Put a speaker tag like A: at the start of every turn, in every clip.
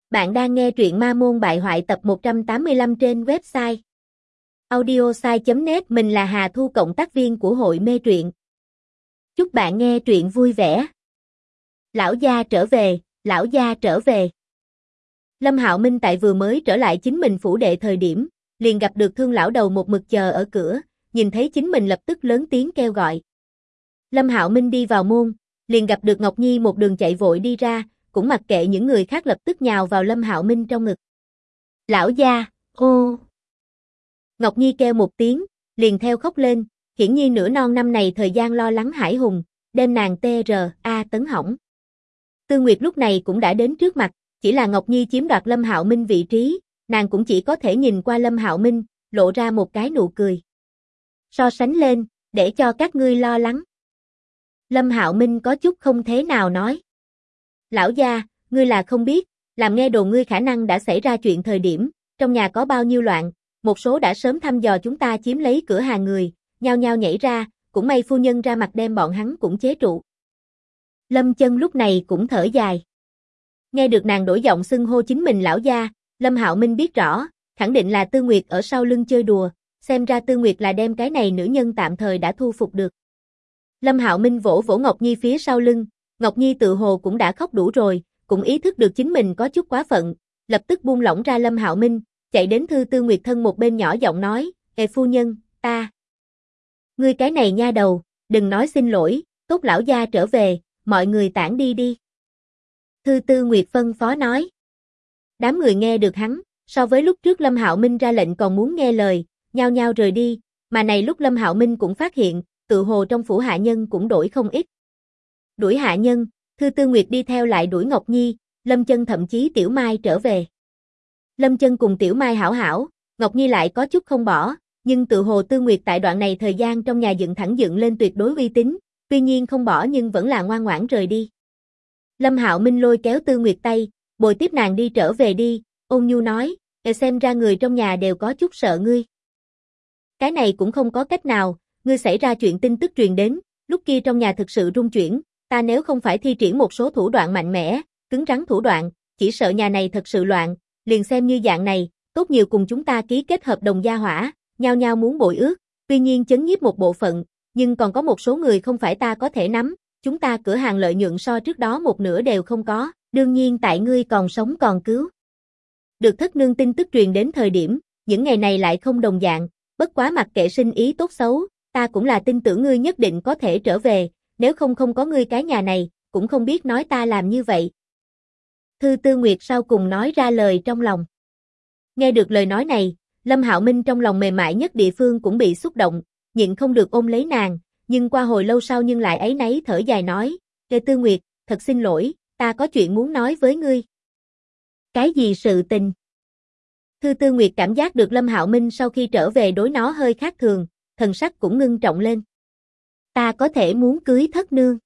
A: Bạn đang nghe truyện Ma Môn Bại Hoại tập 185 trên website audiosai.net. Mình là Hà Thu, cộng tác viên của hội mê truyện. Chúc bạn nghe truyện vui vẻ. Lão gia trở về, lão gia trở về. Lâm Hạo Minh tại vừa mới trở lại chính mình phủ đệ thời điểm, liền gặp được Thương lão đầu một mực chờ ở cửa, nhìn thấy chính mình lập tức lớn tiếng kêu gọi. Lâm Hạo Minh đi vào môn, liền gặp được Ngọc Nhi một đường chạy vội đi ra, cũng mặc kệ những người khác lập tức nhào vào Lâm Hạo Minh trong ngực. Lão gia, ô. Ngọc Nhi kêu một tiếng, liền theo khóc lên, hiển nhiên nửa non năm này thời gian lo lắng hãi hùng, đem nàng TRA tấn hỏng. Tư Nguyệt lúc này cũng đã đến trước mặt, chỉ là Ngọc Nhi chiếm đoạt Lâm Hạo Minh vị trí, nàng cũng chỉ có thể nhìn qua Lâm Hạo Minh, lộ ra một cái nụ cười. So sánh lên, để cho các ngươi lo lắng. Lâm Hạo Minh có chút không thế nào nói. Lão gia, ngươi là không biết, làm nghe đồn ngươi khả năng đã xảy ra chuyện thời điểm, trong nhà có bao nhiêu loạn, một số đã sớm thăm dò chúng ta chiếm lấy cửa hàng người, nhao nhao nhảy ra, cũng may phu nhân ra mặt đem bọn hắn cũng chế trụ. Lâm Chân lúc này cũng thở dài. Nghe được nàng đổi giọng xưng hô chính mình lão gia, Lâm Hạo Minh biết rõ, khẳng định là Tư Nguyệt ở sau lưng chơi đùa, xem ra Tư Nguyệt là đem cái này nữ nhân tạm thời đã thu phục được. Lâm Hạo Minh vỗ vỗ Ngọc Nhi phía sau lưng, Ngọc Nhi tự hồ cũng đã khóc đủ rồi, cũng ý thức được chính mình có chút quá phận, lập tức buông lỏng ra Lâm Hạo Minh, chạy đến Tư Nguyệt thân một bên nhỏ giọng nói, "Ê phu nhân, ta." "Ngươi cái này nha đầu, đừng nói xin lỗi, tốt lão gia trở về, mọi người tản đi đi." Tư Nguyệt phân phó nói. Đám người nghe được hắn, so với lúc trước Lâm Hạo Minh ra lệnh còn muốn nghe lời, nhao nhao rời đi, mà này lúc Lâm Hạo Minh cũng phát hiện, tự hồ trong phủ hạ nhân cũng đổi không ít. Đuổi hạ nhân, Tư Nguyệt đi theo lại đuổi Ngọc Nhi, Lâm Chân thậm chí Tiểu Mai trở về. Lâm Chân cùng Tiểu Mai hảo hảo, Ngọc Nhi lại có chút không bỏ, nhưng tự hồ Tư Nguyệt tại đoạn này thời gian trong nhà dựng lên tuyệt đối uy tín, tuy nhiên không bỏ nhưng vẫn là ngoan ngoãn rời đi. Lâm Hạo Minh lôi kéo Tư Nguyệt tay, bồi tiếp nàng đi trở về đi, ôn nhu nói, xem ra người trong nhà đều có chút sợ ngươi. Cái này cũng không có cách nào, ngươi xảy ra chuyện tin tức truyền đến, lúc kia trong nhà thực sự rung chuyển, ta nếu không phải thi triển một số thủ đoạn mạnh mẽ, cứng rắn thủ đoạn, chỉ sợ nhà này thật sự loạn, liền xem như dạng này, tốt nhiều cùng chúng ta ký kết hợp đồng gia hỏa, nhao nhao muốn bội ước, tuy nhiên chấn nhiếp một bộ phận, nhưng còn có một số người không phải ta có thể nắm, chúng ta cửa hàng lợi nhuận so trước đó một nửa đều không có, đương nhiên tại ngươi còn sống còn cứu. Được thất nương tin tức truyền đến thời điểm, những ngày này lại không đồng dạng, bất quá mặc kệ sinh ý tốt xấu, ta cũng là tin tưởng ngươi nhất định có thể trở về, nếu không có ngươi cái nhà này, cũng không biết nói ta làm như vậy. Tư Nguyệt sau cùng nói ra lời trong lòng. Nghe được lời nói này, Lâm Hạo Minh trong lòng mềm mại nhất địa phương cũng bị xúc động, nhịn không được ôm lấy nàng, nhưng qua hồi lâu sau nhưng lại áy náy thở dài nói, Tư Nguyệt, thật xin lỗi, ta có chuyện muốn nói với ngươi. Cái gì sự tình? Tư Nguyệt cảm giác được Lâm Hạo Minh sau khi trở về đối nó hơi khác thường, thần sắc cũng ngưng trọng lên. Ta có thể muốn cưới thất nương.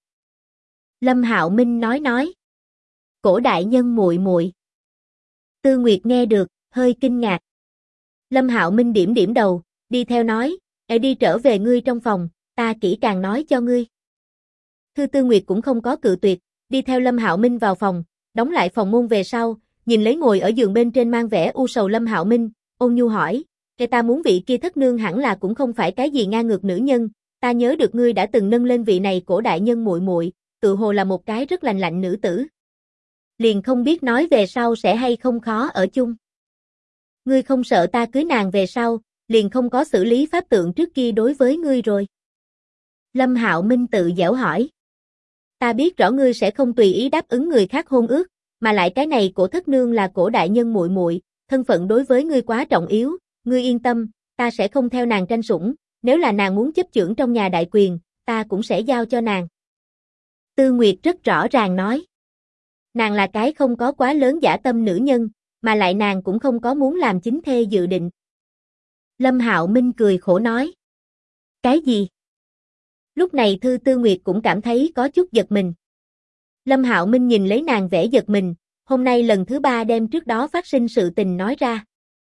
A: Lâm Hạo Minh nói. Cổ đại nhân muội muội. Tư Nguyệt nghe được, hơi kinh ngạc. Lâm Hạo Minh điểm đầu, đi theo nói, đi trở về ngươi trong phòng, ta kỹ càng nói cho ngươi. Tư Nguyệt cũng không có cự tuyệt, đi theo Lâm Hạo Minh vào phòng, đóng lại phòng môn về sau, nhìn lấy ngồi ở giường bên trên mang vẻ u sầu Lâm Hạo Minh, ôn nhu hỏi, ta muốn vị kia thất nương hẳn là cũng không phải cái gì ngang ngược nữ nhân, ta nhớ được ngươi đã từng nâng lên vị này cổ đại nhân muội muội, tự hồ là một cái rất lành lạnh nữ tử. Liền không biết nói về sau sẽ hay không khó ở chung. Ngươi không sợ ta cưới nàng về sau, liền không có xử lý pháp tượng trước kia đối với ngươi rồi. Lâm Hạo Minh tự giễu hỏi. Ta biết rõ ngươi sẽ không tùy ý đáp ứng người khác hôn ước, mà lại cái này cổ thất nương là cổ đại nhân muội muội, thân phận đối với ngươi quá trọng yếu, ngươi yên tâm, ta sẽ không theo nàng tranh sủng, nếu là nàng muốn chấp chưởng trong nhà đại quyền, ta cũng sẽ giao cho nàng. Tư Nguyệt rất rõ ràng nói. Nàng là cái không có quá lớn dã tâm nữ nhân, mà lại nàng cũng không có muốn làm chính thê dự định. Lâm Hạo Minh cười khổ nói. Cái gì? Lúc này Tư Nguyệt cũng cảm thấy có chút giật mình. Lâm Hạo Minh nhìn lấy nàng vẻ giật mình, hôm nay lần thứ 3 đem trước đó phát sinh sự tình nói ra.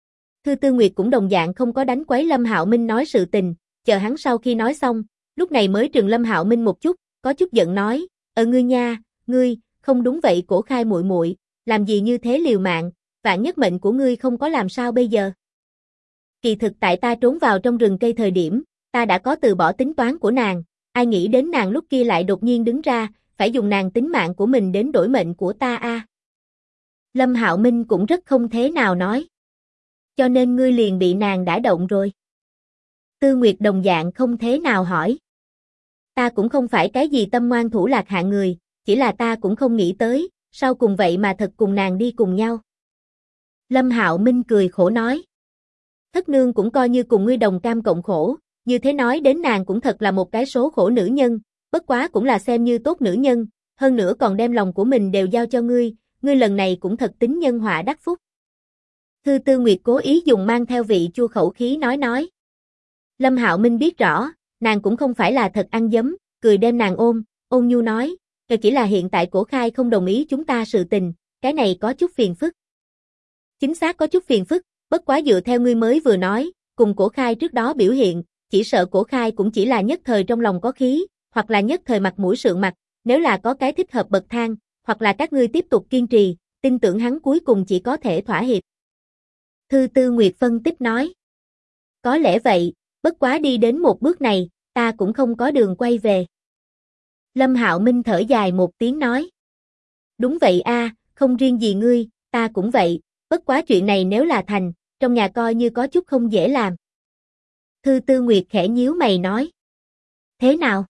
A: Tư Nguyệt cũng đồng dạng không có đánh quấy Lâm Hạo Minh nói sự tình, chờ hắn sau khi nói xong, lúc này mới trừng Lâm Hạo Minh một chút, có chút giận nói, ngươi nha, ngươi, không đúng vậy cổ khai muội muội, làm gì như thế liều mạng, vạn nhất mệnh của ngươi không có làm sao bây giờ. Kỳ thực tại ta trốn vào trong rừng cây thời điểm, ta đã có từ bỏ tính toán của nàng, ai nghĩ đến nàng lúc kia lại đột nhiên đứng ra, phải dùng nàng tính mạng của mình đến đổi mệnh của ta a. Lâm Hạo Minh cũng rất không thế nào nói. Cho nên ngươi liền bị nàng đả động rồi. Tư Nguyệt đồng dạng không thế nào hỏi. Ta cũng không phải cái gì tâm ngoan thủ lạc hạng người, chỉ là ta cũng không nghĩ tới, sau cùng vậy mà thật cùng nàng đi cùng nhau. Lâm Hạo Minh cười khổ nói. Thất nương cũng coi như cùng ngươi đồng cam cộng khổ, như thế nói đến nàng cũng thật là một cái số khổ nữ nhân, bất quá cũng là xem như tốt nữ nhân, hơn nữa còn đem lòng của mình đều giao cho ngươi lần này cũng thật tính nhân họa đắc phúc. Thư Tư Nguyệt cố ý dùng mang theo vị chua khẩu khí nói. Lâm Hạo Minh biết rõ, nàng cũng không phải là thật ăn dấm, cười đem nàng ôm, ôn nhu nói, chỉ là hiện tại Cổ Khai không đồng ý chúng ta sự tình, cái này có chút phiền phức. Chính xác có chút phiền phức, bất quá dựa theo ngươi mới vừa nói, cùng Cổ Khai trước đó biểu hiện, chỉ sợ Cổ Khai cũng chỉ là nhất thời trong lòng có khí, hoặc là nhất thời mặt mũi sượng mặt, nếu là có cái thích hợp bậc thang, hoặc là các ngươi tiếp tục kiên trì, tin tưởng hắn cuối cùng chỉ có thể thỏa hiệp. Thư Tư Nguyệt phân tích nói. Có lẽ vậy, bất quá đi đến một bước này, ta cũng không có đường quay về. Lâm Hạo Minh thở dài một tiếng nói. Đúng vậy a, không riêng gì ngươi, ta cũng vậy, bất quá chuyện này nếu là thành, trong nhà coi như có chút không dễ làm. Thư Tư Nguyệt khẽ nhíu mày nói. Thế nào?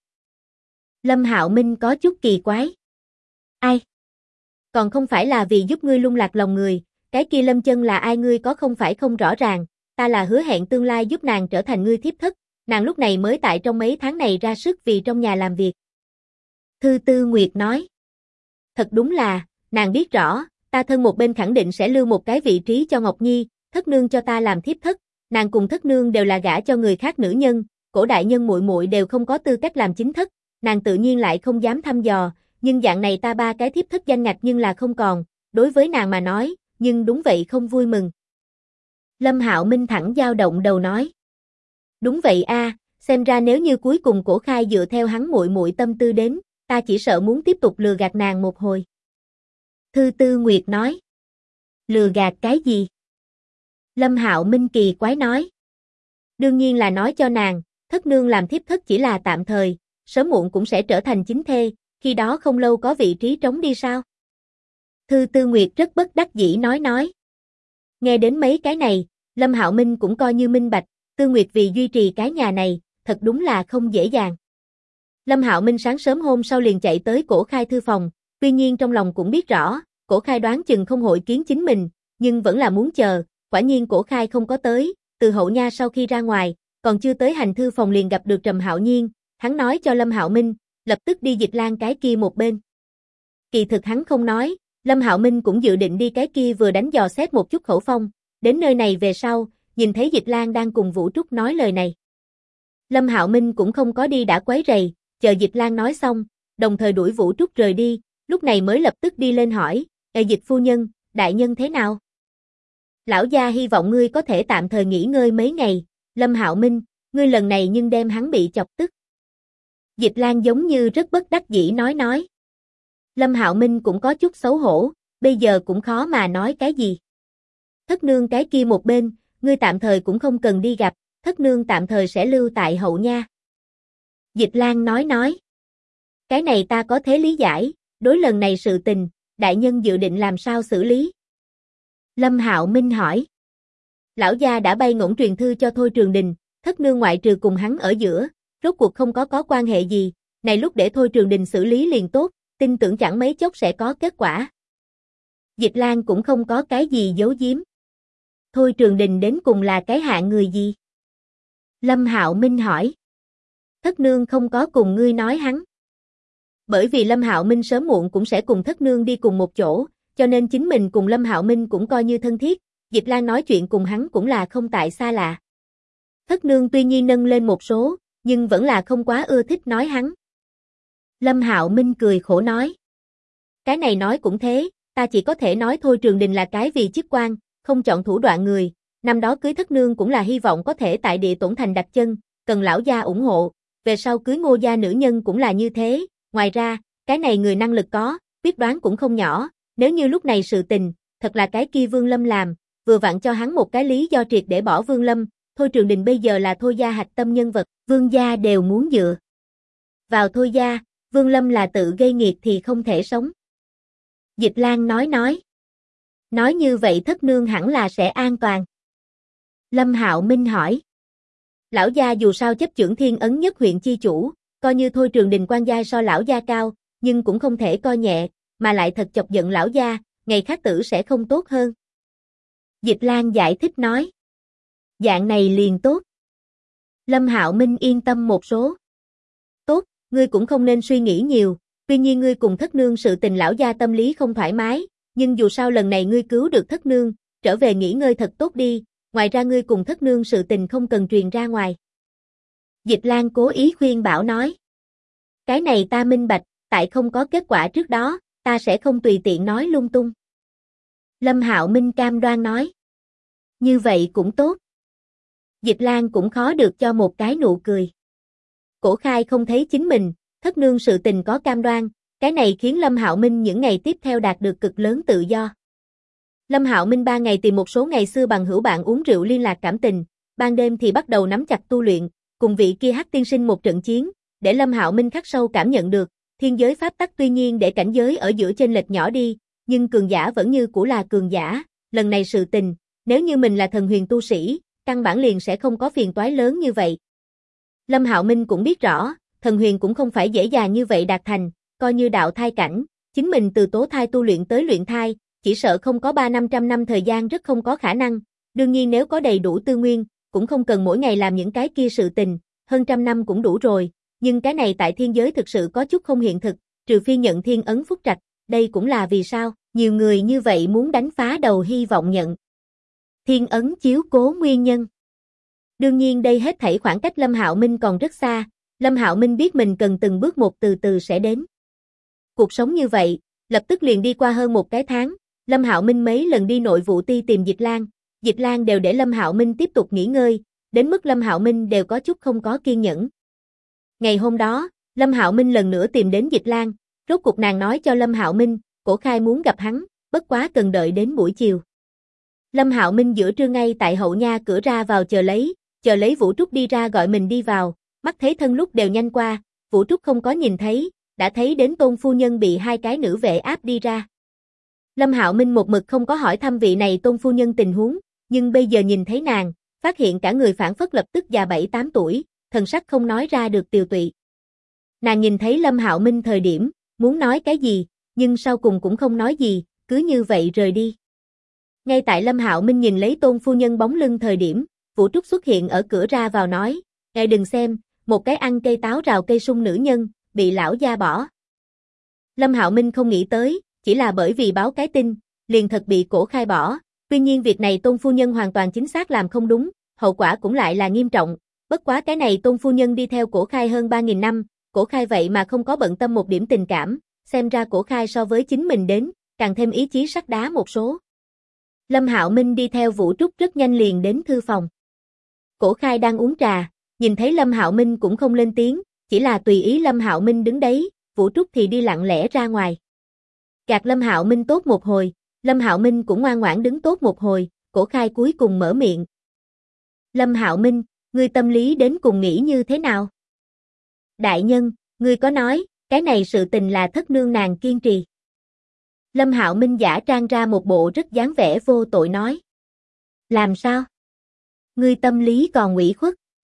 A: Lâm Hạo Minh có chút kỳ quái. Ai? Còn không phải là vì giúp ngươi lung lạc lòng người, cái kia Lâm Chân là ai ngươi có không phải không rõ ràng, ta là hứa hẹn tương lai giúp nàng trở thành ngươi thiếp thất, nàng lúc này mới tại trong mấy tháng này ra sức vì trong nhà làm việc. Thư Tư Nguyệt nói. Thật đúng là, nàng biết rõ, ta thân một bên khẳng định sẽ lưu một cái vị trí cho Ngọc Nhi, thất nương cho ta làm thiếp thất, nàng cùng thất nương đều là gả cho người khác nữ nhân, Cổ đại nhân muội muội đều không có tư cách làm chính thất, nàng tự nhiên lại không dám thăm dò, nhưng dạng này ta ba cái thiếp thất danh ngạch nhưng là không còn, đối với nàng mà nói, nhưng đúng vậy không vui mừng. Lâm Hạo Minh thẳng dao động đầu nói. Đúng vậy a, xem ra nếu như cuối cùng Cổ Khai dựa theo hắn muội muội tâm tư đến, ta chỉ sợ muốn tiếp tục lừa gạt nàng một hồi. Thư Tư Nguyệt nói. Lừa gạt cái gì? Lâm Hạo Minh kỳ quái nói. Đương nhiên là nói cho nàng, thất nương làm thiếp thất chỉ là tạm thời, sớm muộn cũng sẽ trở thành chính thê, khi đó không lâu có vị trí trống đi sao? Thư Tư Nguyệt rất bất đắc dĩ nói. Nghe đến mấy cái này, Lâm Hạo Minh cũng coi như minh bạch, Tư Nguyệt vì duy trì cái nhà này, thật đúng là không dễ dàng. Lâm Hạo Minh sáng sớm hôm sau liền chạy tới Cổ Khai thư phòng, tuy nhiên trong lòng cũng biết rõ, Cổ Khai đoán chừng không hội kiến chính mình, nhưng vẫn là muốn chờ, quả nhiên Cổ Khai không có tới, từ hậu nha sau khi ra ngoài, còn chưa tới hành thư phòng liền gặp được Trầm Hạo Nhiên, hắn nói cho Lâm Hạo Minh, lập tức đi Dịch Lan cái kia một bên. Kỳ thực hắn không nói, Lâm Hạo Minh cũng dự định đi cái kia vừa đánh dò xét một chút khẩu phong, đến nơi này về sau, nhìn thấy Dịch Lan đang cùng Vũ Trúc nói lời này. Lâm Hạo Minh cũng không có đi đã quấy rầy, chờ Dịch Lan nói xong, đồng thời đuổi Vũ Trúc rời đi, lúc này mới lập tức đi lên hỏi, Dịch phu nhân, đại nhân thế nào? Lão gia hy vọng ngươi có thể tạm thời nghỉ ngơi mấy ngày, Lâm Hạo Minh, ngươi lần này nhưng đem hắn bị chọc tức. Dịch Lan giống như rất bất đắc dĩ nói. Lâm Hạo Minh cũng có chút xấu hổ, bây giờ cũng khó mà nói cái gì. Thất nương cái kia một bên, ngươi tạm thời cũng không cần đi gặp, thất nương tạm thời sẽ lưu tại hậu nha. Dịch Lan nói. Cái này ta có thể lý giải, đối lần này sự tình, đại nhân dự định làm sao xử lý? Lâm Hạo Minh hỏi. Lão gia đã bay ngỗng truyền thư cho Thôi Trường Đình, thất nương ngoại trừ cùng hắn ở giữa, rốt cuộc không có quan hệ gì, này lúc để Thôi Trường Đình xử lý liền tốt, tin tưởng chẳng mấy chốc sẽ có kết quả. Dịch Lan cũng không có cái gì giấu giếm. Thôi Trường Đình đến cùng là cái hạng người gì? Lâm Hạo Minh hỏi. Thất nương không có cùng ngươi nói hắn. Bởi vì Lâm Hạo Minh sớm muộn cũng sẽ cùng thất nương đi cùng một chỗ, cho nên chính mình cùng Lâm Hạo Minh cũng coi như thân thiết, Dịch Lan nói chuyện cùng hắn cũng là không tại xa lạ. Thất nương tuy nhiên nâng lên một số, nhưng vẫn là không quá ưa thích nói hắn. Lâm Hạo Minh cười khổ nói. Cái này nói cũng thế, ta chỉ có thể nói Thôi Trường Đình là cái vì chức quan, không chọn thủ đoạn người, năm đó cưới thất nương cũng là hy vọng có thể tại địa tổn thành đặt chân, cần lão gia ủng hộ, về sau cưới Ngô gia nữ nhân cũng là như thế, ngoài ra, cái này người năng lực có, biết đoán cũng không nhỏ, nếu như lúc này sự tình, thật là cái kia Vương Lâm làm, vừa vặn cho hắn một cái lý do triệt để bỏ Vương Lâm, Thôi Trường Đình bây giờ là Thôi gia hạch tâm nhân vật, Vương gia đều muốn dựa vào Thôi gia, Vương Lâm là tự gây nghiệt thì không thể sống. Dịch Lan nói như vậy thất nương hẳn là sẽ an toàn. Lâm Hạo Minh hỏi. Lão gia dù sao chấp chưởng Thiên Ấn nhất huyện chi chủ, coi như Thôi Trường Đình quan giai so lão gia cao, nhưng cũng không thể coi nhẹ, mà lại thật chọc giận lão gia, ngày khác tử sẽ không tốt hơn. Dịch Lan giải thích nói. Dạng này liền tốt. Lâm Hạo Minh yên tâm một số. Tốt, ngươi cũng không nên suy nghĩ nhiều, tuy nhiên ngươi cùng thất nương sự tình lão gia tâm lý không thoải mái, nhưng dù sao lần này ngươi cứu được thất nương, trở về nghỉ ngơi thật tốt đi, ngoài ra ngươi cùng thất nương sự tình không cần truyền ra ngoài. Dịch Lan cố ý khuyên bảo nói. Cái này ta minh bạch, tại không có kết quả trước đó, ta sẽ không tùy tiện nói lung tung. Lâm Hạo Minh cam đoan nói. Như vậy cũng tốt. Dịch Lan cũng khó được cho một cái nụ cười. Cổ Khai không thấy chính mình, thất nương sự tình có cam đoan, cái này khiến Lâm Hạo Minh những ngày tiếp theo đạt được cực lớn tự do. Lâm Hạo Minh 3 ngày tìm một số ngày xưa bằng hữu bạn uống rượu liên lạc cảm tình, ban đêm thì bắt đầu nắm chặt tu luyện, cùng vị kia Hắc tiên sinh một trận chiến, để Lâm Hạo Minh khắc sâu cảm nhận được, thiên giới pháp tắc tuy nhiên để cảnh giới ở giữa chênh lệch nhỏ đi, nhưng cường giả vẫn như cũ là cường giả, lần này sự tình, nếu như mình là thần huyền tu sĩ, căn bản liền sẽ không có phiền toái lớn như vậy. Lâm Hạo Minh cũng biết rõ, thần huyền cũng không phải dễ dàng như vậy đạt thành, coi như đạo thai cảnh, chính mình từ tố thai tu luyện tới luyện thai, chỉ sợ không có 300-500 năm thời gian rất không có khả năng, đương nhiên nếu có đầy đủ tư nguyên, cũng không cần mỗi ngày làm những cái kia sự tình, hơn trăm năm cũng đủ rồi, nhưng cái này tại thiên giới thực sự có chút không hiện thực, trừ phi nhận thiên ấn phúc trạch, đây cũng là vì sao, nhiều người như vậy muốn đánh phá đầu hy vọng nhận thiên ấn chiếu cố nguyên nhân. Đương nhiên đây hết thảy khoảng cách Lâm Hạo Minh còn rất xa, Lâm Hạo Minh biết mình cần từng bước một từ từ sẽ đến. Cuộc sống như vậy, lập tức liền đi qua hơn một cái tháng, Lâm Hạo Minh mấy lần đi nội vụ ti tìm Dịch Lan đều để Lâm Hạo Minh tiếp tục nghỉ ngơi, đến mức Lâm Hạo Minh đều có chút không có kiên nhẫn. Ngày hôm đó, Lâm Hạo Minh lần nữa tìm đến Dịch Lan, rốt cuộc nàng nói cho Lâm Hạo Minh, Cổ Khai muốn gặp hắn, bất quá cần đợi đến buổi chiều. Lâm Hạo Minh giữa trưa ngay tại hậu nha cửa ra vào chờ lấy Vũ Trúc đi ra gọi mình đi vào, mắt thấy thân lúc đều nhanh qua, Vũ Trúc không có nhìn thấy, đã thấy đến Tôn phu nhân bị hai cái nữ vệ áp đi ra. Lâm Hạo Minh một mực không có hỏi thăm vị này Tôn phu nhân tình huống, nhưng bây giờ nhìn thấy nàng, phát hiện cả người phản phất lập tức già 7-8 tuổi, thần sắc không nói ra được tiều tụy. Nàng nhìn thấy Lâm Hạo Minh thời điểm, muốn nói cái gì, nhưng sau cùng cũng không nói gì, cứ như vậy rời đi. Ngay tại Lâm Hạo Minh nhìn lấy Tôn phu nhân bóng lưng thời điểm, Vũ Trúc xuất hiện ở cửa ra vào nói, ngài đừng xem, một cái ăn cây táo rào cây sung nữ nhân, bị lão gia bỏ. Lâm Hạo Minh không nghĩ tới, chỉ là bởi vì báo cái tin, liền thật bị Cổ Khai bỏ, tuy nhiên việc này Tôn phu nhân hoàn toàn chính xác làm không đúng, hậu quả cũng lại là nghiêm trọng, bất quá cái này Tôn phu nhân đi theo Cổ Khai hơn 3.000 năm, Cổ Khai vậy mà không có bận tâm một điểm tình cảm, xem ra Cổ Khai so với chính mình đến, càng thêm ý chí sắt đá một số. Lâm Hạo Minh đi theo Vũ Trúc rất nhanh liền đến thư phòng. Cổ Khai đang uống trà, nhìn thấy Lâm Hạo Minh cũng không lên tiếng, chỉ là tùy ý Lâm Hạo Minh đứng đấy, Vũ Trúc thì đi lặng lẽ ra ngoài. Gạt Lâm Hạo Minh tốt một hồi, Lâm Hạo Minh cũng ngoan ngoãn đứng tốt một hồi, Cổ Khai cuối cùng mở miệng. Lâm Hạo Minh, ngươi tâm lý đến cùng nghĩ như thế nào? Đại nhân, ngươi có nói, cái này sự tình là thất nương nàng kiên trì. Lâm Hạo Minh giả trang ra một bộ rất dáng vẻ vô tội nói. Làm sao? Ngươi tâm lý còn ủy khuất?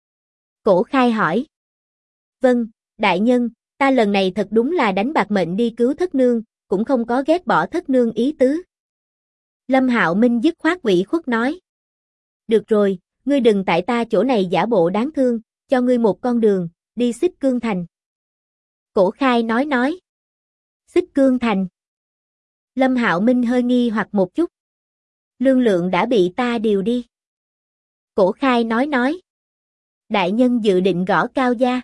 A: Cổ Khai hỏi. Vâng, đại nhân, ta lần này thật đúng là đánh bạc mệnh đi cứu thất nương, cũng không có ghét bỏ thất nương ý tứ. Lâm Hạo Minh dứt khoát ủy khuất nói. Được rồi, ngươi đừng tại ta chỗ này giả bộ đáng thương, cho ngươi một con đường, đi Xích Cương Thành. Cổ Khai nói. Xích Cương Thành. Lâm Hạo Minh hơi nghi hoặc một chút. Lương Lượng đã bị ta điều đi. Cổ Khai nói. Đại nhân dự định gõ Cao gia.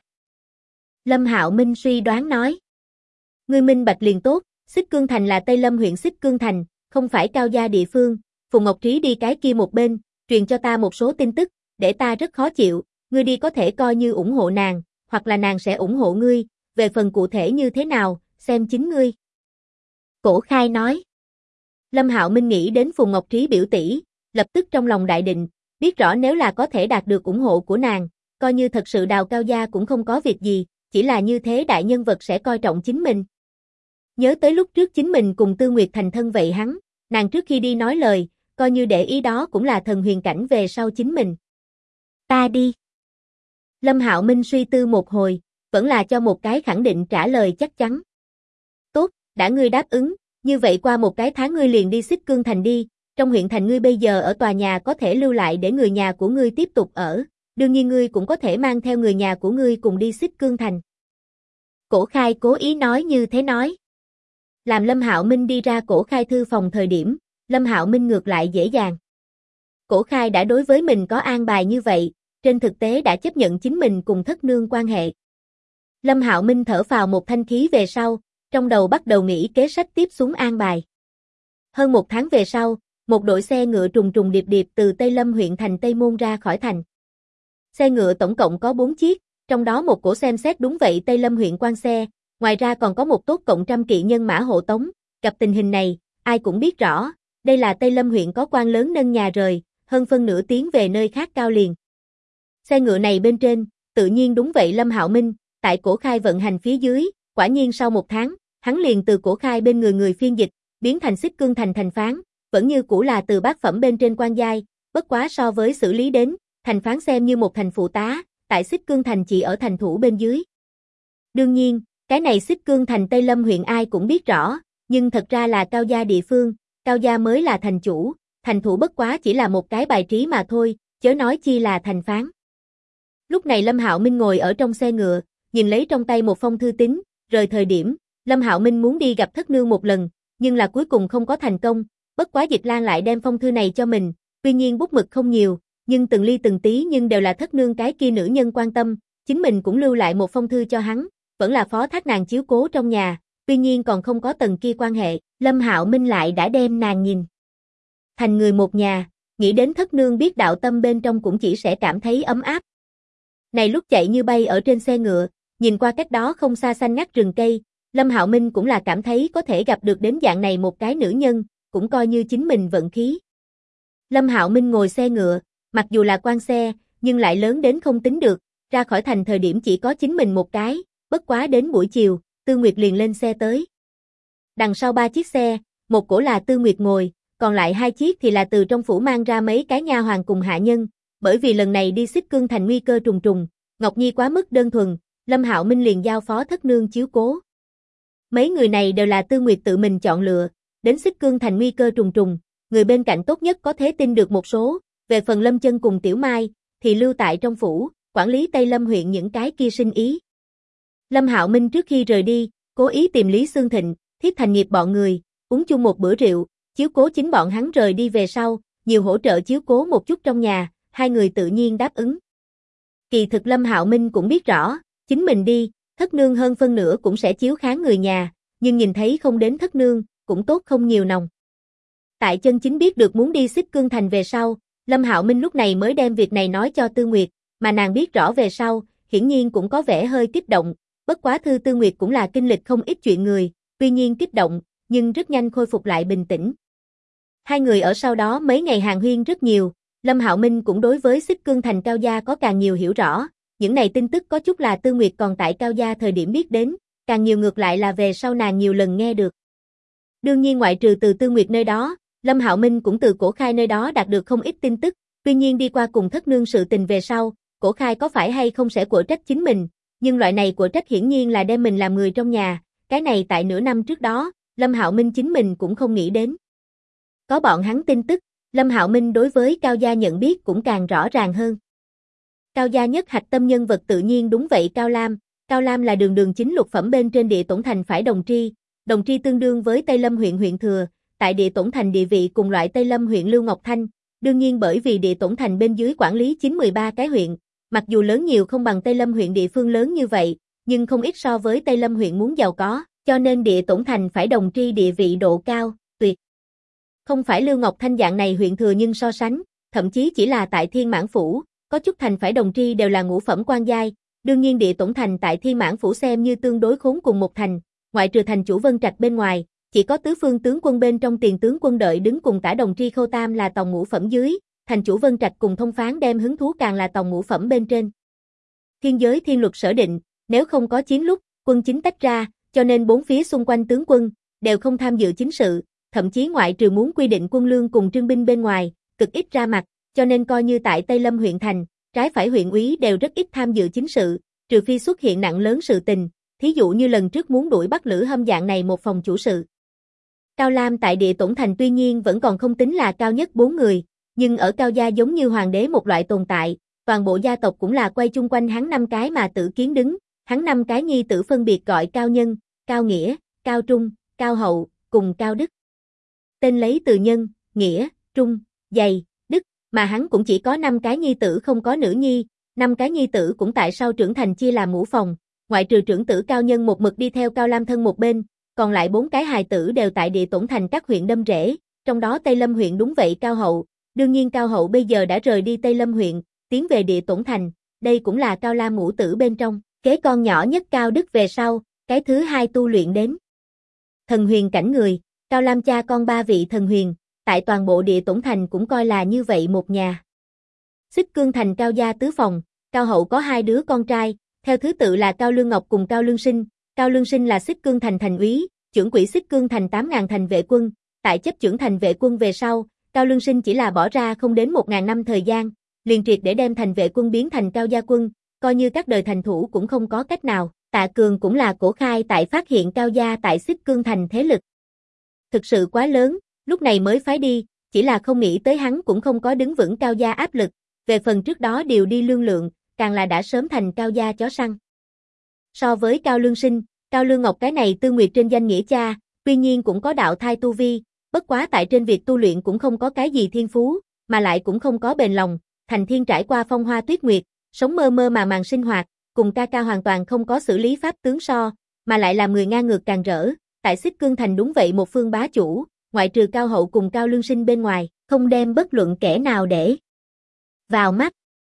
A: Lâm Hạo Minh suy đoán nói. Ngươi minh bạch liền tốt, Xích Cương Thành là Tây Lâm huyện Xích Cương Thành, không phải Cao gia địa phương, Phùng Ngọc Trí đi cái kia một bên, truyền cho ta một số tin tức, để ta rất khó chịu, ngươi đi có thể coi như ủng hộ nàng, hoặc là nàng sẽ ủng hộ ngươi, về phần cụ thể như thế nào, xem chính ngươi. Cổ Khai nói. Lâm Hạo Minh nghĩ đến Phùng Ngọc Trí biểu tỷ, lập tức trong lòng đại định, biết rõ nếu là có thể đạt được ủng hộ của nàng, coi như thật sự Đào Cao gia cũng không có việc gì, chỉ là như thế đại nhân vật sẽ coi trọng chính mình. Nhớ tới lúc trước chính mình cùng Tư Nguyệt thành thân vậy hắn, nàng trước khi đi nói lời, coi như để ý đó cũng là thần huyền cảnh về sau chính mình. Ta đi. Lâm Hạo Minh suy tư một hồi, vẫn là cho một cái khẳng định trả lời chắc chắn. Tốt, đã ngươi đáp ứng, như vậy qua một cái tháng ngươi liền đi Xích Cương Thành đi, trong huyện thành ngươi bây giờ ở tòa nhà có thể lưu lại để người nhà của ngươi tiếp tục ở, đương nhiên ngươi cũng có thể mang theo người nhà của ngươi cùng đi Xích Cương Thành. Cổ Khai cố ý nói như thế nói. Làm Lâm Hạo Minh đi ra Cổ Khai thư phòng thời điểm, Lâm Hạo Minh ngược lại dễ dàng. Cổ Khai đã đối với mình có an bài như vậy, trên thực tế đã chấp nhận chính mình cùng thất nương quan hệ. Lâm Hạo Minh thở phào một thanh khí về sau, trong đầu bắt đầu nghĩ kế sách tiếp xuống an bài. Hơn một tháng về sau, một đội xe ngựa trùng trùng điệp điệp từ Tây Lâm huyện thành Tây Môn ra khỏi thành. Xe ngựa tổng cộng có 4 chiếc, trong đó một cổ xem xét đúng vậy Tây Lâm huyện quan xe, ngoài ra còn có một tốt cộng trăm kỵ nhân mã hộ tống. Gặp tình hình này, ai cũng biết rõ, đây là Tây Lâm huyện có quan lớn nâng nhà rời, hơn phân nửa tiến về nơi khác cao liền. Xe ngựa này bên trên, tự nhiên đúng vậy Lâm Hạo Minh, tại Cổ Khai vận hành phía dưới, quả nhiên sau một tháng, hắn liền từ Cổ Khai bên người phiên dịch, biến thành Xích Cương Thành thành phán, vẫn như cũ là từ bát phẩm bên trên quan giai, bất quá so với xử lý đến, thành phán xem như một thành phụ tá, tại Xích Cương Thành chỉ ở thành thủ bên dưới. Đương nhiên, cái này Xích Cương Thành Tây Lâm huyện ai cũng biết rõ, nhưng thật ra là Cao gia địa phương, Cao gia mới là thành chủ, thành thủ bất quá chỉ là một cái bài trí mà thôi, chớ nói chi là thành phán. Lúc này Lâm Hạo Minh ngồi ở trong xe ngựa, nhìn lấy trong tay một phong thư tín, rời thời điểm, Lâm Hạo Minh muốn đi gặp thất nương một lần, nhưng là cuối cùng không có thành công, bất quá Dịch Lan lại đem phong thư này cho mình, tuy nhiên bút mực không nhiều, nhưng từng ly từng tí nhưng đều là thất nương cái kia nữ nhân quan tâm, chính mình cũng lưu lại một phong thư cho hắn, vẫn là phó thác nàng chiếu cố trong nhà, tuy nhiên còn không có tầng kia quan hệ, Lâm Hạo Minh lại đã đem nàng nhìn thành người một nhà, nghĩ đến thất nương biết đạo tâm bên trong cũng chỉ sẽ cảm thấy ấm áp. Này lúc chạy như bay ở trên xe ngựa, nhìn qua cách đó không xa xanh ngắt rừng cây, Lâm Hạo Minh cũng là cảm thấy có thể gặp được đến dạng này một cái nữ nhân, cũng coi như chính mình vận khí. Lâm Hạo Minh ngồi xe ngựa, mặc dù là quan xe, nhưng lại lớn đến không tính được, ra khỏi thành thời điểm chỉ có chính mình một cái, bất quá đến buổi chiều, Tư Nguyệt liền lên xe tới. Đằng sau 3 chiếc xe, một cổ là Tư Nguyệt ngồi, còn lại 2 chiếc thì là từ trong phủ mang ra mấy cái nha hoàn cùng hạ nhân, bởi vì lần này đi Xích Cương Thành nguy cơ trùng trùng, Ngọc Nhi quá mức đơn thuần, Lâm Hạo Minh liền giao phó thất nương chiếu cố. Mấy người này đều là Tư Nguyệt tự mình chọn lựa, đến Xích Cương Thành nguy cơ trùng trùng, người bên cạnh tốt nhất có thể tin được một số, về phần Lâm Chân cùng Tiểu Mai, thì lưu tại trong phủ, quản lý Tây Lâm huyện những cái kia sinh ý. Lâm Hạo Minh trước khi rời đi, cố ý tìm Lý Xương Thịnh, Thiếp Thành Nghiệp bọn người, uống chung một bữa rượu, chiếu cố chính bọn hắn rời đi về sau, nhiều hỗ trợ chiếu cố một chút trong nhà, hai người tự nhiên đáp ứng. Kỳ thực Lâm Hạo Minh cũng biết rõ, chính mình đi, thất nương hơn phân nửa cũng sẽ chiếu kháng người nhà, nhưng nhìn thấy không đến thất nương, cũng tốt không nhiều nòng. Tại chân chính biết được muốn đi Xích Cương Thành về sau, Lâm Hạo Minh lúc này mới đem việc này nói cho Tư Nguyệt, mà nàng biết rõ về sau, hiển nhiên cũng có vẻ hơi kích động, bất quá Tư Nguyệt cũng là kinh lịch không ít chuyện người, tuy nhiên kích động, nhưng rất nhanh khôi phục lại bình tĩnh. Hai người ở sau đó mấy ngày hàn huyên rất nhiều, Lâm Hạo Minh cũng đối với Xích Cương Thành Cao gia có càng nhiều hiểu rõ, những này tin tức có chút là Tư Nguyệt còn tại Cao gia thời điểm biết đến, càng nhiều ngược lại là về sau nàng nhiều lần nghe được. Đương nhiên ngoại trừ từ Tư Nguyệt nơi đó, Lâm Hạo Minh cũng từ Cổ Khai nơi đó đạt được không ít tin tức, tuy nhiên đi qua cùng thất nương sự tình về sau, Cổ Khai có phải hay không sẽ của trách chính mình, nhưng loại này của trách hiển nhiên là đem mình làm người trong nhà, cái này tại nửa năm trước đó, Lâm Hạo Minh chính mình cũng không nghĩ đến. Có bọn hắn tin tức, Lâm Hạo Minh đối với Cao gia nhận biết cũng càng rõ ràng hơn. Cao gia nhất hạch tâm nhân vật tự nhiên đúng vậy Cao Lam là đường chính lục phẩm bên trên địa tổn thành phải đồng tri tương đương với Tây Lâm huyện thừa, tại địa tổn thành địa vị cùng loại Tây Lâm huyện Lưu Ngọc Thanh, đương nhiên bởi vì địa tổn thành bên dưới quản lý 13 cái huyện, mặc dù lớn nhiều không bằng Tây Lâm huyện địa phương lớn như vậy, nhưng không ít so với Tây Lâm huyện muốn giàu có, cho nên địa tổn thành phải đồng tri địa vị độ cao, tuyệt. Không phải Lưu Ngọc Thanh dạng này huyện thừa nhưng so sánh, thậm chí chỉ là tại Thiên Mãn Phủ, có chút thành phải đồng tri đều là ngũ phẩm quan giai, đương nhiên địa tổn thành tại Thiên Mãn Phủ xem như tương đối khốn cùng một thành, ngoại trừ thành chủ Vân Trạch bên ngoài, Chỉ có tứ phương tướng quân bên trong tiền tướng quân đợi đứng cùng Tả Đồng Tri Khâu Tam là tòng ngũ phẩm dưới, thành chủ Vân Trạch cùng Thông Phán đem hứng thú càng là tòng ngũ phẩm bên trên. Thiên giới thiên luật sở định, nếu không có chiến lúc, quân chính tách ra, cho nên bốn phía xung quanh tướng quân đều không tham dự chính sự, thậm chí ngoại trừ muốn quy định quân lương cùng trương binh bên ngoài, cực ít ra mặt, cho nên coi như tại Tây Lâm huyện thành, trái phải huyện úy đều rất ít tham dự chính sự, trừ phi xuất hiện nặng lớn sự tình, thí dụ như lần trước muốn đuổi bắt Lữ Hâm dạng này một phòng chủ sự. Cao Lam tại Địa Tổn Thành tuy nhiên vẫn còn không tính là cao nhất 4 người, nhưng ở Cao gia giống như hoàng đế một loại tồn tại, toàn bộ gia tộc cũng là quay chung quanh hắn 5 cái mà tự kiến đứng, hắn 5 cái nhi tử phân biệt gọi Cao Nhân, Cao Nghĩa, Cao Trung, Cao Hậu, cùng Cao Đức. Tên lấy từ nhân, nghĩa, trung, dày, đức, mà hắn cũng chỉ có 5 cái nhi tử không có nữ nhi, 5 cái nhi tử cũng tại sau trưởng thành chia làm ngũ phòng, ngoại trừ trưởng tử Cao Nhân một mực đi theo Cao Lam thân một bên, còn lại 4 cái hài tử đều tại Địa Tổn Thành các huyện đâm rễ, trong đó Tây Lâm huyện đúng vậy Cao Hậu, đương nhiên Cao Hậu bây giờ đã rời đi Tây Lâm huyện, tiến về Địa Tổn Thành, đây cũng là Cao Lam ngũ tử bên trong, kế con nhỏ nhất Cao Đức về sau, cái thứ hai tu luyện đến thần huyền cảnh người, Cao Lam cha con 3 vị thần huyền, tại toàn bộ Địa Tổn Thành cũng coi là như vậy một nhà. Xích Cương Thành Cao gia tứ phòng, Cao Hậu có 2 đứa con trai, theo thứ tự là Cao Lương Ngọc cùng Cao Lương Sinh. Cao Lương Sinh là Xích Cương Thành thành úy, trưởng quỹ Xích Cương Thành 8.000 thành vệ quân, tại chấp trưởng thành vệ quân về sau, Cao Lương Sinh chỉ là bỏ ra không đến 1.000 năm thời gian, liền triệt để đem thành vệ quân biến thành Cao gia quân, coi như các đời thành thủ cũng không có cách nào. Tạ Cường cũng là cổ khai tại phát hiện Cao gia tại Xích Cương Thành thế lực thực sự quá lớn, lúc này mới phái đi, chỉ là không nghĩ tới hắn cũng không có đứng vững Cao gia áp lực, về phần trước đó điều đi lương lượng, càng là đã sớm thành Cao gia chó săn. So với Cao Lương Sinh, Cao Lương Ngọc cái này Tư Nguyệt trên danh nghĩa cha, tuy nhiên cũng có đạo thai tu vi, bất quá tại trên việc tu luyện cũng không có cái gì thiên phú, mà lại cũng không có bền lòng, thành thiên trải qua phong hoa tuyết nguyệt, sống mơ mơ màng sinh hoạt, cùng ca ca hoàn toàn không có xử lý pháp tướng so, mà lại làm người ngang ngược càng rỡ, tại Xích Cương Thành đúng vậy một phương bá chủ, ngoại trừ Cao Hậu cùng Cao Lương Sinh bên ngoài, không đem bất luận kẻ nào để vào mắt.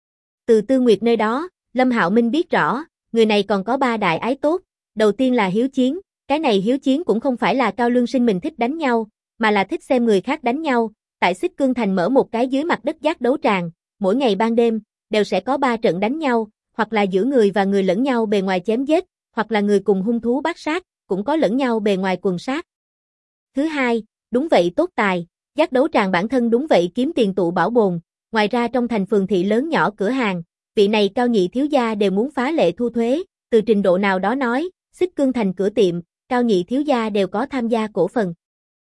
A: Từ Tư Nguyệt nơi đó, Lâm Hạo Minh biết rõ, người này còn có 3 đại ái tốt, đầu tiên là hiếu chiến, cái này hiếu chiến cũng không phải là Cao Lương Sinh mình thích đánh nhau, mà là thích xem người khác đánh nhau, tại Xích Cương Thành mở một cái dưới mặt đất giác đấu tràng, mỗi ngày ban đêm, đều sẽ có 3 trận đánh nhau, hoặc là giữa người và người lẫn nhau bề ngoài chém giết, hoặc là người cùng hung thú bát sát, cũng có lẫn nhau bề ngoài quần sát. Thứ hai, đúng vậy tốt tài, giác đấu tràng bản thân đúng vậy kiếm tiền tụ bảo bồn, ngoài ra trong thành phường thị lớn nhỏ cửa hàng, vị này Cao nhị thiếu gia đều muốn phá lệ thu thuế, từ trình độ nào đó nói, Xích Cương Thành cửa tiệm, Cao nhị thiếu gia đều có tham gia cổ phần.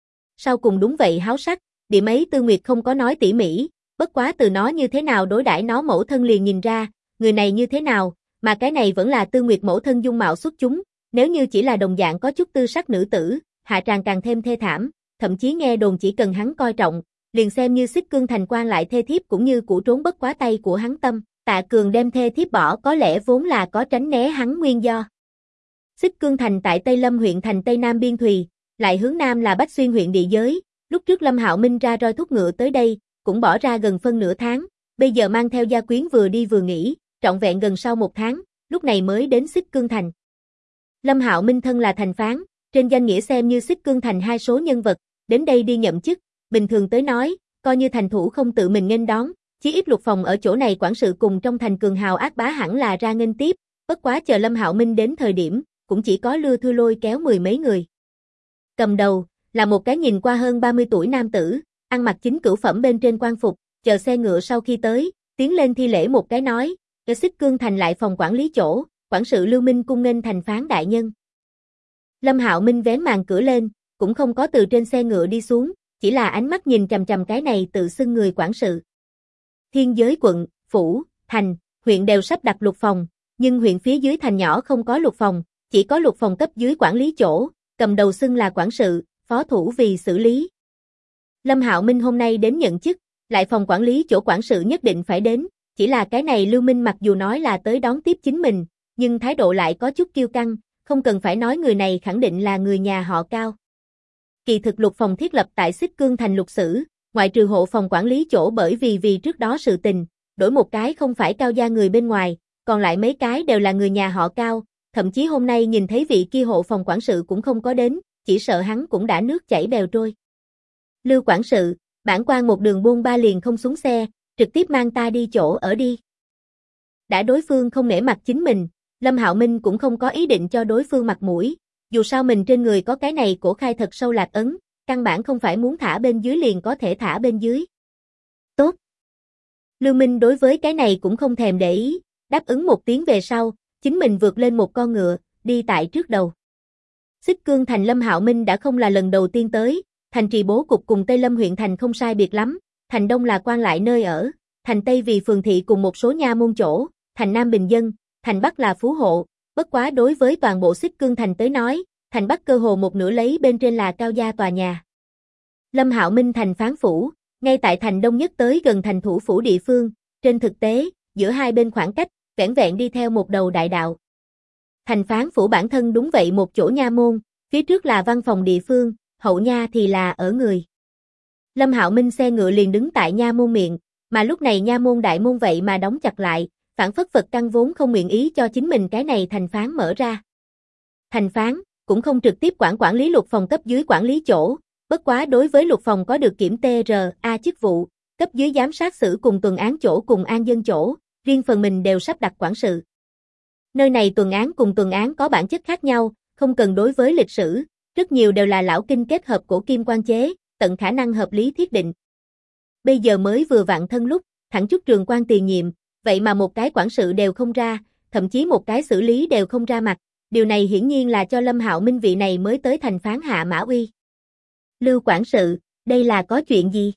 A: Sau cùng đúng vậy háo sắc, điểm ấy Tư Nguyệt không có nói tỉ mỉ, bất quá từ nó như thế nào đối đãi nó mẫu thân liền nhìn ra, người này như thế nào, mà cái này vẫn là Tư Nguyệt mẫu thân dung mạo xuất chúng, nếu như chỉ là đồng dạng có chút tư sắc nữ tử, hạ tràng càng thêm thê thảm, thậm chí nghe đồn chỉ cần hắn coi trọng, liền xem như Xích Cương Thành quan lại thê thiếp cũng như củ trốn bất quá tay của hắn tâm, Tạ Cường đem thê thiếp bỏ có lẽ vốn là có tránh né hắn nguyên do. Xích Cương Thành tại Tây Lâm huyện thành Tây Nam biên thùy, lại hướng nam là Bách Xuyên huyện địa giới, lúc trước Lâm Hạo Minh ra roi thúc ngựa tới đây, cũng bỏ ra gần phân nửa tháng, bây giờ mang theo gia quyến vừa đi vừa nghỉ, trọn vẹn gần sau 1 tháng, lúc này mới đến Xích Cương Thành. Lâm Hạo Minh thân là thành phán, trên danh nghĩa xem như Xích Cương Thành 2 số nhân vật, đến đây đi nhậm chức, bình thường tới nói, coi như thành thủ không tự mình nghênh đón, chí ít Lục Phòng ở chỗ này quản sự cùng trong thành cường hào ác bá hẳn là ra nghênh tiếp, bất quá chờ Lâm Hạo Minh đến thời điểm, cũng chỉ có lưa thưa lôi kéo 10 mấy người. Cầm đầu, là một cái nhìn qua hơn 30 tuổi nam tử, ăn mặc chính cửu phẩm bên trên quan phục, chờ xe ngựa sau khi tới, tiến lên thi lễ một cái nói, ở Xích Cương Thành lại phòng quản lý chỗ, quản sự Lưu Minh cung nghênh thành phán đại nhân. Lâm Hạo Minh vén màn cửa lên, cũng không có từ trên xe ngựa đi xuống, chỉ là ánh mắt nhìn chằm chằm cái này tự xưng người quản sự. Thiên giới quận, phủ, thành, huyện đều sắp đặt lục phòng, nhưng huyện phía dưới thành nhỏ không có lục phòng, chỉ có lục phòng cấp dưới quản lý chỗ, cầm đầu xưng là quản sự, phó thủ vì xử lý. Lâm Hạo Minh hôm nay đến nhận chức, lại phòng quản lý chỗ quản sự nhất định phải đến, chỉ là cái này Lưu Minh mặc dù nói là tới đón tiếp chính mình, nhưng thái độ lại có chút kiêu căng, không cần phải nói người này khẳng định là người nhà họ Cao. Kỳ thực lục phòng thiết lập tại Xích Cương Thành lục sử, ngoại trừ hộ phòng quản lý chỗ bởi vì trước đó sự tình, đổi một cái không phải Cao gia người bên ngoài, còn lại mấy cái đều là người nhà họ Cao, thậm chí hôm nay nhìn thấy vị kia hộ phòng quản sự cũng không có đến, chỉ sợ hắn cũng đã nước chảy bèo trôi. Lưu quản sự, bản quan một đường bôn ba liền không xuống xe, trực tiếp mang ta đi chỗ ở đi. Đã đối phương không nể mặt chính mình, Lâm Hạo Minh cũng không có ý định cho đối phương mặt mũi, dù sao mình trên người có cái này cổ khai thật sâu lạc ấn, căn bản không phải muốn thả bên dưới liền có thể thả bên dưới. Tốt. Lưu Minh đối với cái này cũng không thèm để ý, đáp ứng một tiếng về sau, chính mình vượt lên một con ngựa, đi tại trước đầu. Xích Cương Thành Lâm Hạo Minh đã không là lần đầu tiên tới, thành trì bố cục cùng Tây Lâm huyện thành không sai biệt lắm, thành Đông là quan lại nơi ở, thành Tây vì phường thị cùng một số nha môn chỗ, thành Nam bình dân, thành Bắc là phú hộ, bất quá đối với toàn bộ Xích Cương Thành tới nói, thành Bắc cơ hồ một nửa lấy bên trên là cao gia tòa nhà. Lâm Hạo Minh thành phán phủ, ngay tại thành Đông nhất tới gần thành thủ phủ địa phương, trên thực tế, giữa hai bên khoảng cách, vẻn vẹn đi theo một đầu đại đạo. Thành phán phủ bản thân đúng vậy một chỗ nha môn, phía trước là văn phòng địa phương, hậu nha thì là ở người. Lâm Hạo Minh xe ngựa liền đứng tại nha môn miệng, mà lúc này nha môn đại môn vậy mà đóng chặt lại, phản phất Phật căn vốn không nguyện ý cho chính mình cái này thành phán mở ra. Thành phán cũng không trực tiếp quản lý luật phòng cấp dưới quản lý chỗ, bất quá đối với luật phòng có được kiểm TRA chức vụ, cấp dưới giám sát xử cùng tuần án chỗ cùng an dân chỗ, riêng phần mình đều sắp đặt quản sự. Nơi này tuần án cùng tuần án có bản chất khác nhau, không cần đối với lịch sử, rất nhiều đều là lão kinh kết hợp cổ kim quan chế, tận khả năng hợp lý thiết định. Bây giờ mới vừa vặn thân lúc, thẳng chút trường quan tiền nhiệm, vậy mà một cái quản sự đều không ra, thậm chí một cái xử lý đều không ra mặt, điều này hiển nhiên là cho Lâm Hạo Minh vị này mới tới thành phán hạ mã uy. Lưu quản sự, đây là có chuyện gì?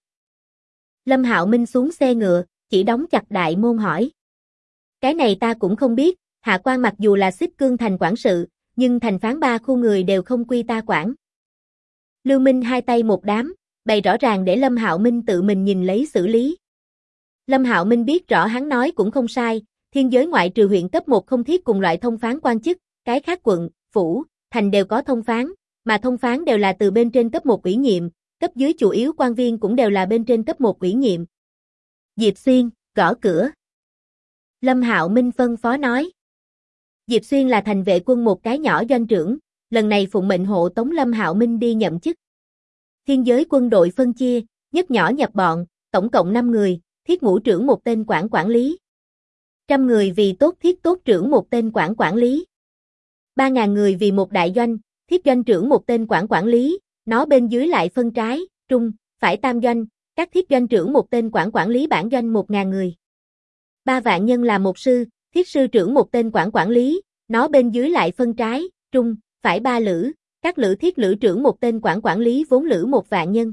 A: Lâm Hạo Minh xuống xe ngựa, chỉ đóng chặt đại môn hỏi. Cái này ta cũng không biết, hạ quan mặc dù là Xích Cương Thành quản sự, nhưng thành phán ba khu người đều không quy ta quản. Lưu Minh hai tay một đám, bày rõ ràng để Lâm Hạo Minh tự mình nhìn lấy xử lý. Lâm Hạo Minh biết rõ hắn nói cũng không sai, thiên giới ngoại trừ huyện cấp 1 không thiết cùng loại thông phán quan chức, cái khác quận, phủ, thành đều có thông phán, mà thông phán đều là từ bên trên cấp 1 ủy nhiệm, cấp dưới chủ yếu quan viên cũng đều là bên trên cấp 1 ủy nhiệm. Diệp Xuyên, gõ cửa. Lâm Hạo Minh phân phó nói. Diệp Xuyên là thành vệ quân một cái nhỏ doanh trưởng, lần này phụng mệnh hộ tống Lâm Hạo Minh đi nhậm chức. Thiên giới quân đội phân chia, nhất nhỏ nhập bọn, tổng cộng 5 người, thiết ngũ trưởng một tên quản lý. 100 người vì tốt thiết tốt trưởng một tên quản lý. 3.000 người vì một đại doanh, thiết doanh trưởng một tên quản lý, nó bên dưới lại phân trái, trung, phải tam doanh, các thiết doanh trưởng một tên quản lý bản doanh 1.000 người. 3 vạn nhân là một sư, thiết sư trưởng một tên quản lý, nó bên dưới lại phân trái, trung, phải 3 lữ, các lữ thiết lữ trưởng một tên quản lý vốn lữ 1 vạn nhân.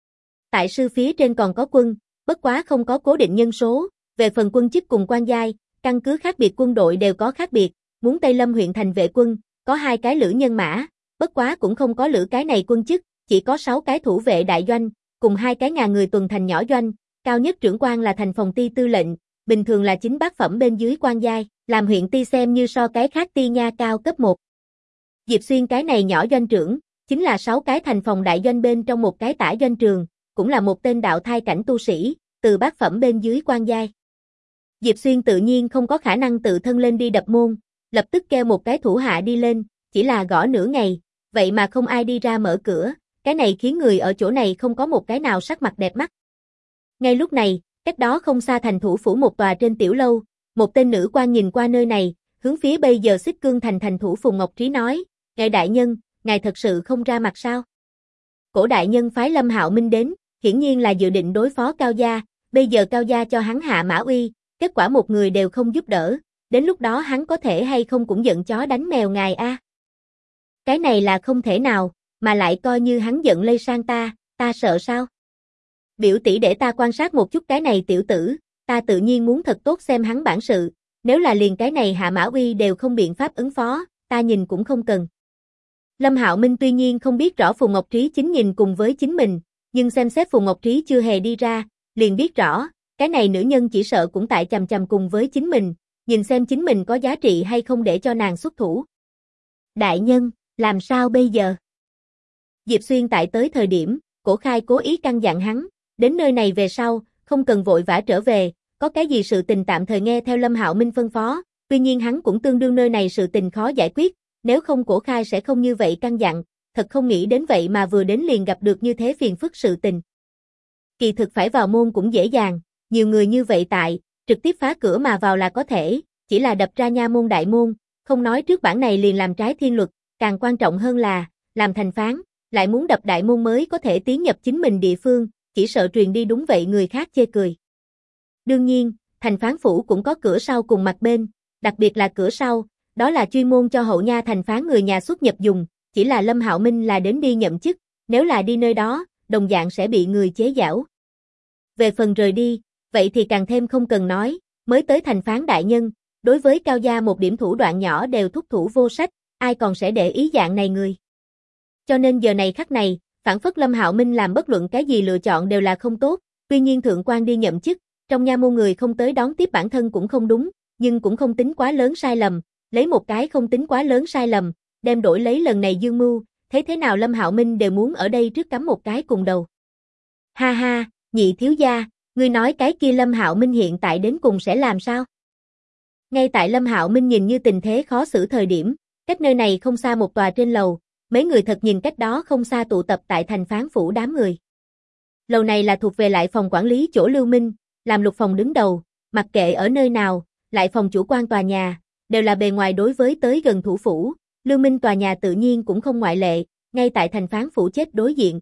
A: Tại sư phía trên còn có quân, bất quá không có cố định nhân số, về phần quân chức cùng quan giai, căn cứ khác biệt quân đội đều có khác biệt, muốn Tây Lâm huyện thành vệ quân, có 2 cái lữ nhân mã, bất quá cũng không có lữ cái này quân chức, chỉ có 6 cái thủ vệ đại doanh, cùng 2 cái ngàn người tuần thành nhỏ doanh, cao nhất trưởng quan là thành phòng ty tư lệnh, bình thường là chính bát phẩm bên dưới quan giai, làm huyện ty xem như so cái khác ty nha cao cấp 1. Diệp Xuyên cái này nhỏ doanh trưởng, chính là 6 cái thành phòng đại doanh bên trong một cái tả doanh trường, cũng là một tên đạo thai cảnh tu sĩ, từ bát phẩm bên dưới quan giai. Diệp Xuyên tự nhiên không có khả năng tự thân lên đi đập môn, lập tức kêu một cái thủ hạ đi lên, chỉ là gõ nửa ngày, vậy mà không ai đi ra mở cửa, cái này khiến người ở chỗ này không có một cái nào sắc mặt đẹp mắt. Ngay lúc này, cách đó không xa thành thủ phủ một tòa trên tiểu lâu, một tên nữ quan nhìn qua nơi này, hướng phía bây giờ Xích Cương Thành thành thủ Phùng Ngọc Trí nói, ngài đại nhân, ngài thật sự không ra mặt sao? Cổ đại nhân phái Lâm Hạo Minh đến, hiển nhiên là dự định đối phó Cao gia, bây giờ Cao gia cho hắn hạ mã uy, kết quả một người đều không giúp đỡ, đến lúc đó hắn có thể hay không cũng giận chó đánh mèo ngài a. Cái này là không thể nào, mà lại coi như hắn giận lây sang ta sợ sao? Biểu tỷ để ta quan sát một chút cái này tiểu tử, ta tự nhiên muốn thật tốt xem hắn bản sự, nếu là liền cái này hạ mã uy đều không biện pháp ứng phó, ta nhìn cũng không cần. Lâm Hạo Minh tuy nhiên không biết rõ Phùng Ngọc Trí chính nhìn cùng với chính mình, nhưng xem xét Phùng Ngọc Trí chưa hề đi ra, liền biết rõ, cái này nữ nhân chỉ sợ cũng tại chằm chằm cùng với chính mình, nhìn xem chính mình có giá trị hay không để cho nàng xuất thủ. Đại nhân, làm sao bây giờ? Diệp Xuyên tại tới thời điểm, Cổ Khai cố ý căn dặn hắn, đến nơi này về sau, không cần vội vã trở về, có cái gì sự tình tạm thời nghe theo Lâm Hạo Minh phân phó, tuy nhiên hắn cũng tương đương nơi này sự tình khó giải quyết, nếu không Cổ Khai sẽ không như vậy căn dặn, thật không nghĩ đến vậy mà vừa đến liền gặp được như thế phiền phức sự tình. Kỳ thực phải vào môn cũng dễ dàng, nhiều người như vậy tại, trực tiếp phá cửa mà vào là có thể, chỉ là đập ra nha môn đại môn, không nói trước bản này liền làm trái thiên luật, càng quan trọng hơn là, làm thành phán, lại muốn đập đại môn mới có thể tiến nhập chính mình địa phương, chỉ sợ truyền đi đúng vậy người khác chê cười. Đương nhiên, thành phán phủ cũng có cửa sau cùng mặt bên, đặc biệt là cửa sau, đó là chuyên môn cho hậu nha thành phán người nhà xuất nhập dùng, chỉ là Lâm Hạo Minh là đến đi nhậm chức, nếu là đi nơi đó, đồng dạng sẽ bị người chế giễu. Về phần rời đi, vậy thì càng thêm không cần nói, mới tới thành phán đại nhân, đối với Cao gia một điểm thủ đoạn nhỏ đều thúc thủ vô sách, ai còn sẽ để ý dạng này người. Cho nên giờ này khắc này, phản phất Lâm Hạo Minh làm bất luận cái gì lựa chọn đều là không tốt, tuy nhiên thượng quan đi nhậm chức, trong nha môn người không tới đón tiếp bản thân cũng không đúng, nhưng cũng không tính quá lớn sai lầm, lấy một cái không tính quá lớn sai lầm, đem đổi lấy lần này dương mưu, thấy thế nào Lâm Hạo Minh đều muốn ở đây trước cắm một cái cùng đầu. Ha ha, nhị thiếu gia, ngươi nói cái kia Lâm Hạo Minh hiện tại đến cùng sẽ làm sao? Ngay tại Lâm Hạo Minh nhìn như tình thế khó xử thời điểm, cách nơi này không xa một tòa trên lầu, mấy người thật nhìn cách đó không xa tụ tập tại thành phán phủ đám người. Lầu này là thuộc về lại phòng quản lý chỗ Lưu Minh, làm Lục phòng đứng đầu, mặc kệ ở nơi nào, lại phòng chủ quan tòa nhà, đều là bề ngoài đối với tới gần thủ phủ, Lưu Minh tòa nhà tự nhiên cũng không ngoại lệ, ngay tại thành phán phủ chết đối diện.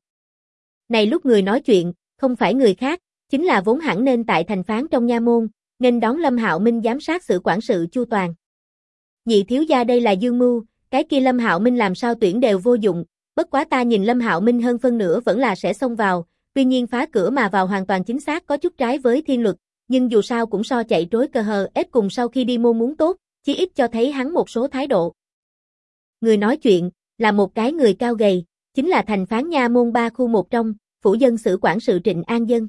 A: Này lúc người nói chuyện, không phải người khác, chính là vốn hẳn nên tại thành phán trong nha môn, nên đón Lâm Hạo Minh giám sát sự quản sự chu toàn. Nhị thiếu gia đây là dương mưu, cái kia Lâm Hạo Minh làm sao tuyển đều vô dụng, bất quá ta nhìn Lâm Hạo Minh hơn phân nửa vẫn là sẽ xông vào, tuy nhiên phá cửa mà vào hoàn toàn chính xác có chút trái với thiên luật, nhưng dù sao cũng so chạy trối cờ hờ ép cùng sau khi đi môn muốn tốt, chí ít cho thấy hắn một số thái độ. Người nói chuyện, là một cái người cao gầy, chính là thành phán nha môn 3 khu một trong, phủ dân sử quản sự Trịnh An Dân.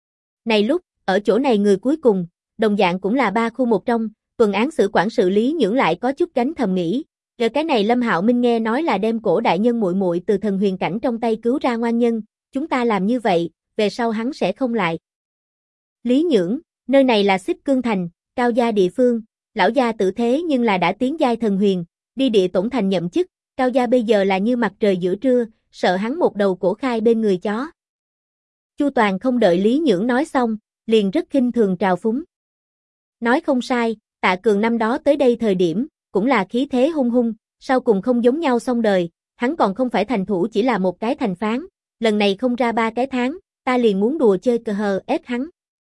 A: Này lúc, ở chỗ này người cuối cùng, đồng dạng cũng là 3 khu một trong, tuần án sử quản sự Lý Nhưỡng lại có chút gánh thầm nghĩ, giờ cái này Lâm Hạo Minh nghe nói là đem cổ đại nhân muội muội từ thần huyền cảnh trong tay cứu ra ngoan nhân, chúng ta làm như vậy, về sau hắn sẽ không lại. Lý Nhưỡng, nơi này là Xích Cương Thành, Cao gia địa phương, lão gia tử thế nhưng là đã tiến giai thần huyền, đi địa tổng thành nhậm chức, Cao gia bây giờ là như mặt trời giữa trưa, sợ hắn một đầu cổ khai bên người chó. Chu Toàn không đợi Lý Nhưỡng nói xong, liền rất khinh thường trào phúng. Nói không sai, Tạ Cường năm đó tới đây thời điểm, cũng là khí thế hung hung, sau cùng không giống nhau xong đời, hắn còn không phải thành thủ chỉ là một cái thành phán, lần này không ra 3 cái tháng, ta liền muốn đùa chơi cờ hờ ép hắn.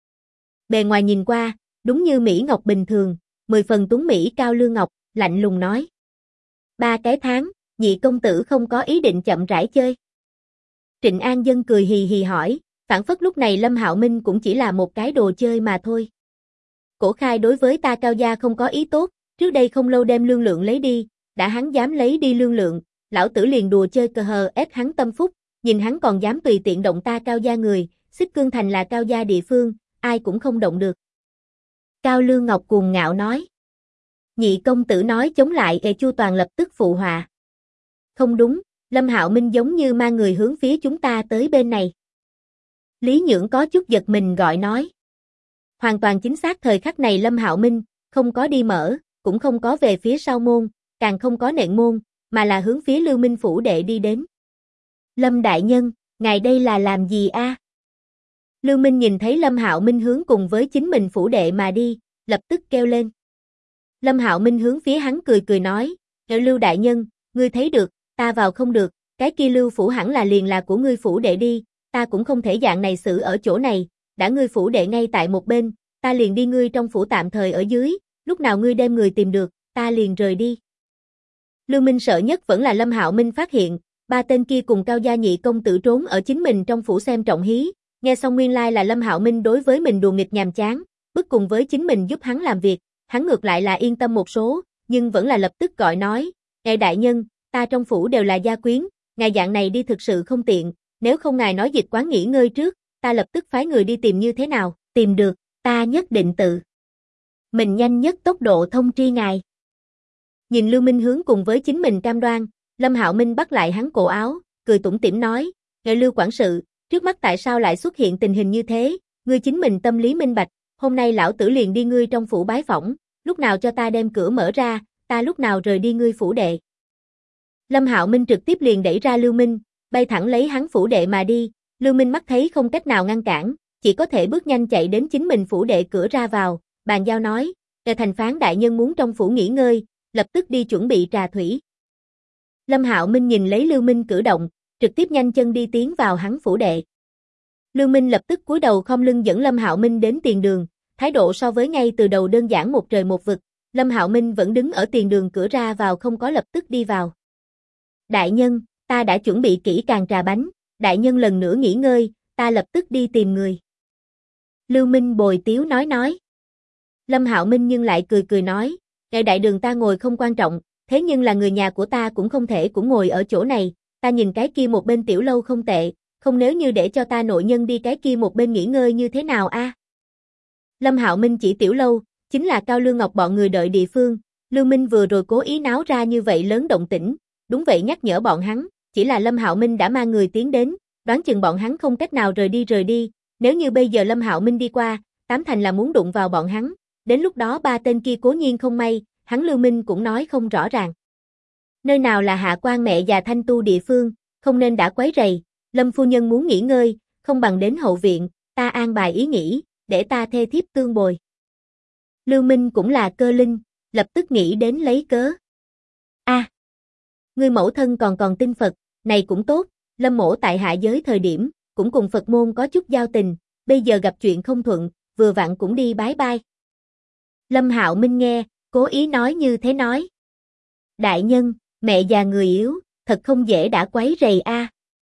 A: Bề ngoài nhìn qua, đúng như Mỹ Ngọc bình thường, 10 phần tuấn Mỹ Cao Lương Ngọc, lạnh lùng nói. 3 cái tháng, nhị công tử không có ý định chậm rãi chơi. Trịnh An Dân cười hì hì hỏi, phản phất lúc này Lâm Hạo Minh cũng chỉ là một cái đồ chơi mà thôi. Cổ khai đối với ta Cao gia không có ý tốt, trước đây không lâu đem lương lượng lấy đi, đã hắn dám lấy đi lương lượng, lão tử liền đùa chơi cờ hờ ép hắn tâm phúc, nhìn hắn còn dám tùy tiện động ta Cao gia người, Xích Cương Thành là Cao gia địa phương, ai cũng không động được. Cao Lương Ngọc cuồng ngạo nói. Nhị công tử nói chống lại Chu Toàn lập tức phụ họa. Không đúng, Lâm Hạo Minh giống như mang người hướng phía chúng ta tới bên này. Lý Nhưỡng có chút giật mình gọi nói. Hoàn toàn chính xác thời khắc này Lâm Hạo Minh, không có đi mở, cũng không có về phía sau môn, càng không có nện môn, mà là hướng phía Lưu Minh phủ đệ đi đến. Lâm đại nhân, ngài đây là làm gì a? Lưu Minh nhìn thấy Lâm Hạo Minh hướng cùng với chính mình phủ đệ mà đi, lập tức kêu lên. Lâm Hạo Minh hướng phía hắn cười cười nói, Lưu đại nhân, ngươi thấy được, ta vào không được, cái kia Lưu phủ hẳn là liền là của ngươi phủ đệ đi, ta cũng không thể dạng này xử ở chỗ này, đã ngươi phủ đệ ngay tại một bên, ta liền đi ngươi trong phủ tạm thời ở dưới, lúc nào ngươi đem người tìm được, ta liền rời đi. Lưu Minh sợ nhất vẫn là Lâm Hạo Minh phát hiện, 3 tên kia cùng Cao gia nhị công tử trốn ở chính mình trong phủ xem trọng hí, nghe xong nguyên lai là Lâm Hạo Minh đối với mình đùa nghịch nhàm chán, bức cùng với chính mình giúp hắn làm việc, hắn ngược lại là yên tâm một số, nhưng vẫn là lập tức gọi nói, ngài đại nhân, ta trong phủ đều là gia quyến, ngài dạng này đi thực sự không tiện, nếu không ngài nói dịch quán nghỉ ngơi trước, ta lập tức phái người đi tìm như thế nào, tìm được, ta nhất định tự mình nhanh nhất tốc độ thông tri ngài. Nhìn Lưu Minh hướng cùng với chính mình cam đoan, Lâm Hạo Minh bắt lại hắn cổ áo, cười tủm tỉm nói, ngài Lưu quản sự, trước mắt tại sao lại xuất hiện tình hình như thế, ngươi chính mình tâm lý minh bạch, hôm nay lão tử liền đi ngươi trong phủ bái phỏng, lúc nào cho ta đem cửa mở ra, ta lúc nào rời đi ngươi phủ đệ. Lâm Hạo Minh trực tiếp liền đẩy ra Lưu Minh, bay thẳng lấy hắn phủ đệ mà đi. Lưu Minh mắt thấy không cách nào ngăn cản, chỉ có thể bước nhanh chạy đến chính mình phủ đệ cửa ra vào, bàn giao nói, thành phán đại nhân muốn trong phủ nghỉ ngơi, lập tức đi chuẩn bị trà thủy. Lâm Hạo Minh nhìn lấy Lưu Minh cử động, trực tiếp nhanh chân đi tiến vào hắn phủ đệ. Lưu Minh lập tức cúi đầu khom lưng dẫn Lâm Hạo Minh đến tiền đường, thái độ so với ngay từ đầu đơn giản một trời một vực, Lâm Hạo Minh vẫn đứng ở tiền đường cửa ra vào không có lập tức đi vào. Đại nhân, ta đã chuẩn bị kỹ càng trà bánh, đại nhân lần nữa nghỉ ngơi, ta lập tức đi tìm người. Lưu Minh bồi tiếu nói. Lâm Hạo Minh nhưng lại cười cười nói, đại đường ta ngồi không quan trọng, thế nhưng là người nhà của ta cũng không thể cũng ngồi ở chỗ này, ta nhìn cái kia một bên tiểu lâu không tệ, không nếu như để cho ta nội nhân đi cái kia một bên nghỉ ngơi như thế nào a? Lâm Hạo Minh chỉ tiểu lâu, chính là Cao Lương Ngọc bọn người đợi địa phương, Lưu Minh vừa rồi cố ý náo ra như vậy lớn động tĩnh, đúng vậy nhắc nhở bọn hắn, chỉ là Lâm Hạo Minh đã mang người tiến đến, đoán chừng bọn hắn không cách nào rời đi, nếu như bây giờ Lâm Hạo Minh đi qua, tám thành là muốn đụng vào bọn hắn, đến lúc đó ba tên kia cố nhiên không may, hắn Lưu Minh cũng nói không rõ ràng. Nơi nào là hạ quan mẹ già thanh tu địa phương, không nên đã quấy rầy, Lâm phu nhân muốn nghỉ ngơi, không bằng đến hậu viện, ta an bài ý nghĩ, để ta thê thiếp tương bồi. Lưu Minh cũng là cơ linh, lập tức nghĩ đến lấy cớ. Ngươi mẫu thân còn tin Phật, này cũng tốt, Lâm mỗ tại hạ giới thời điểm, cũng cùng Phật môn có chút giao tình, bây giờ gặp chuyện không thuận, vừa vặn cũng đi bái bai. Lâm Hạo Minh nghe, cố ý nói như thế nói. Đại nhân, mẹ già người yếu, thật không dễ đã quấy rầy a.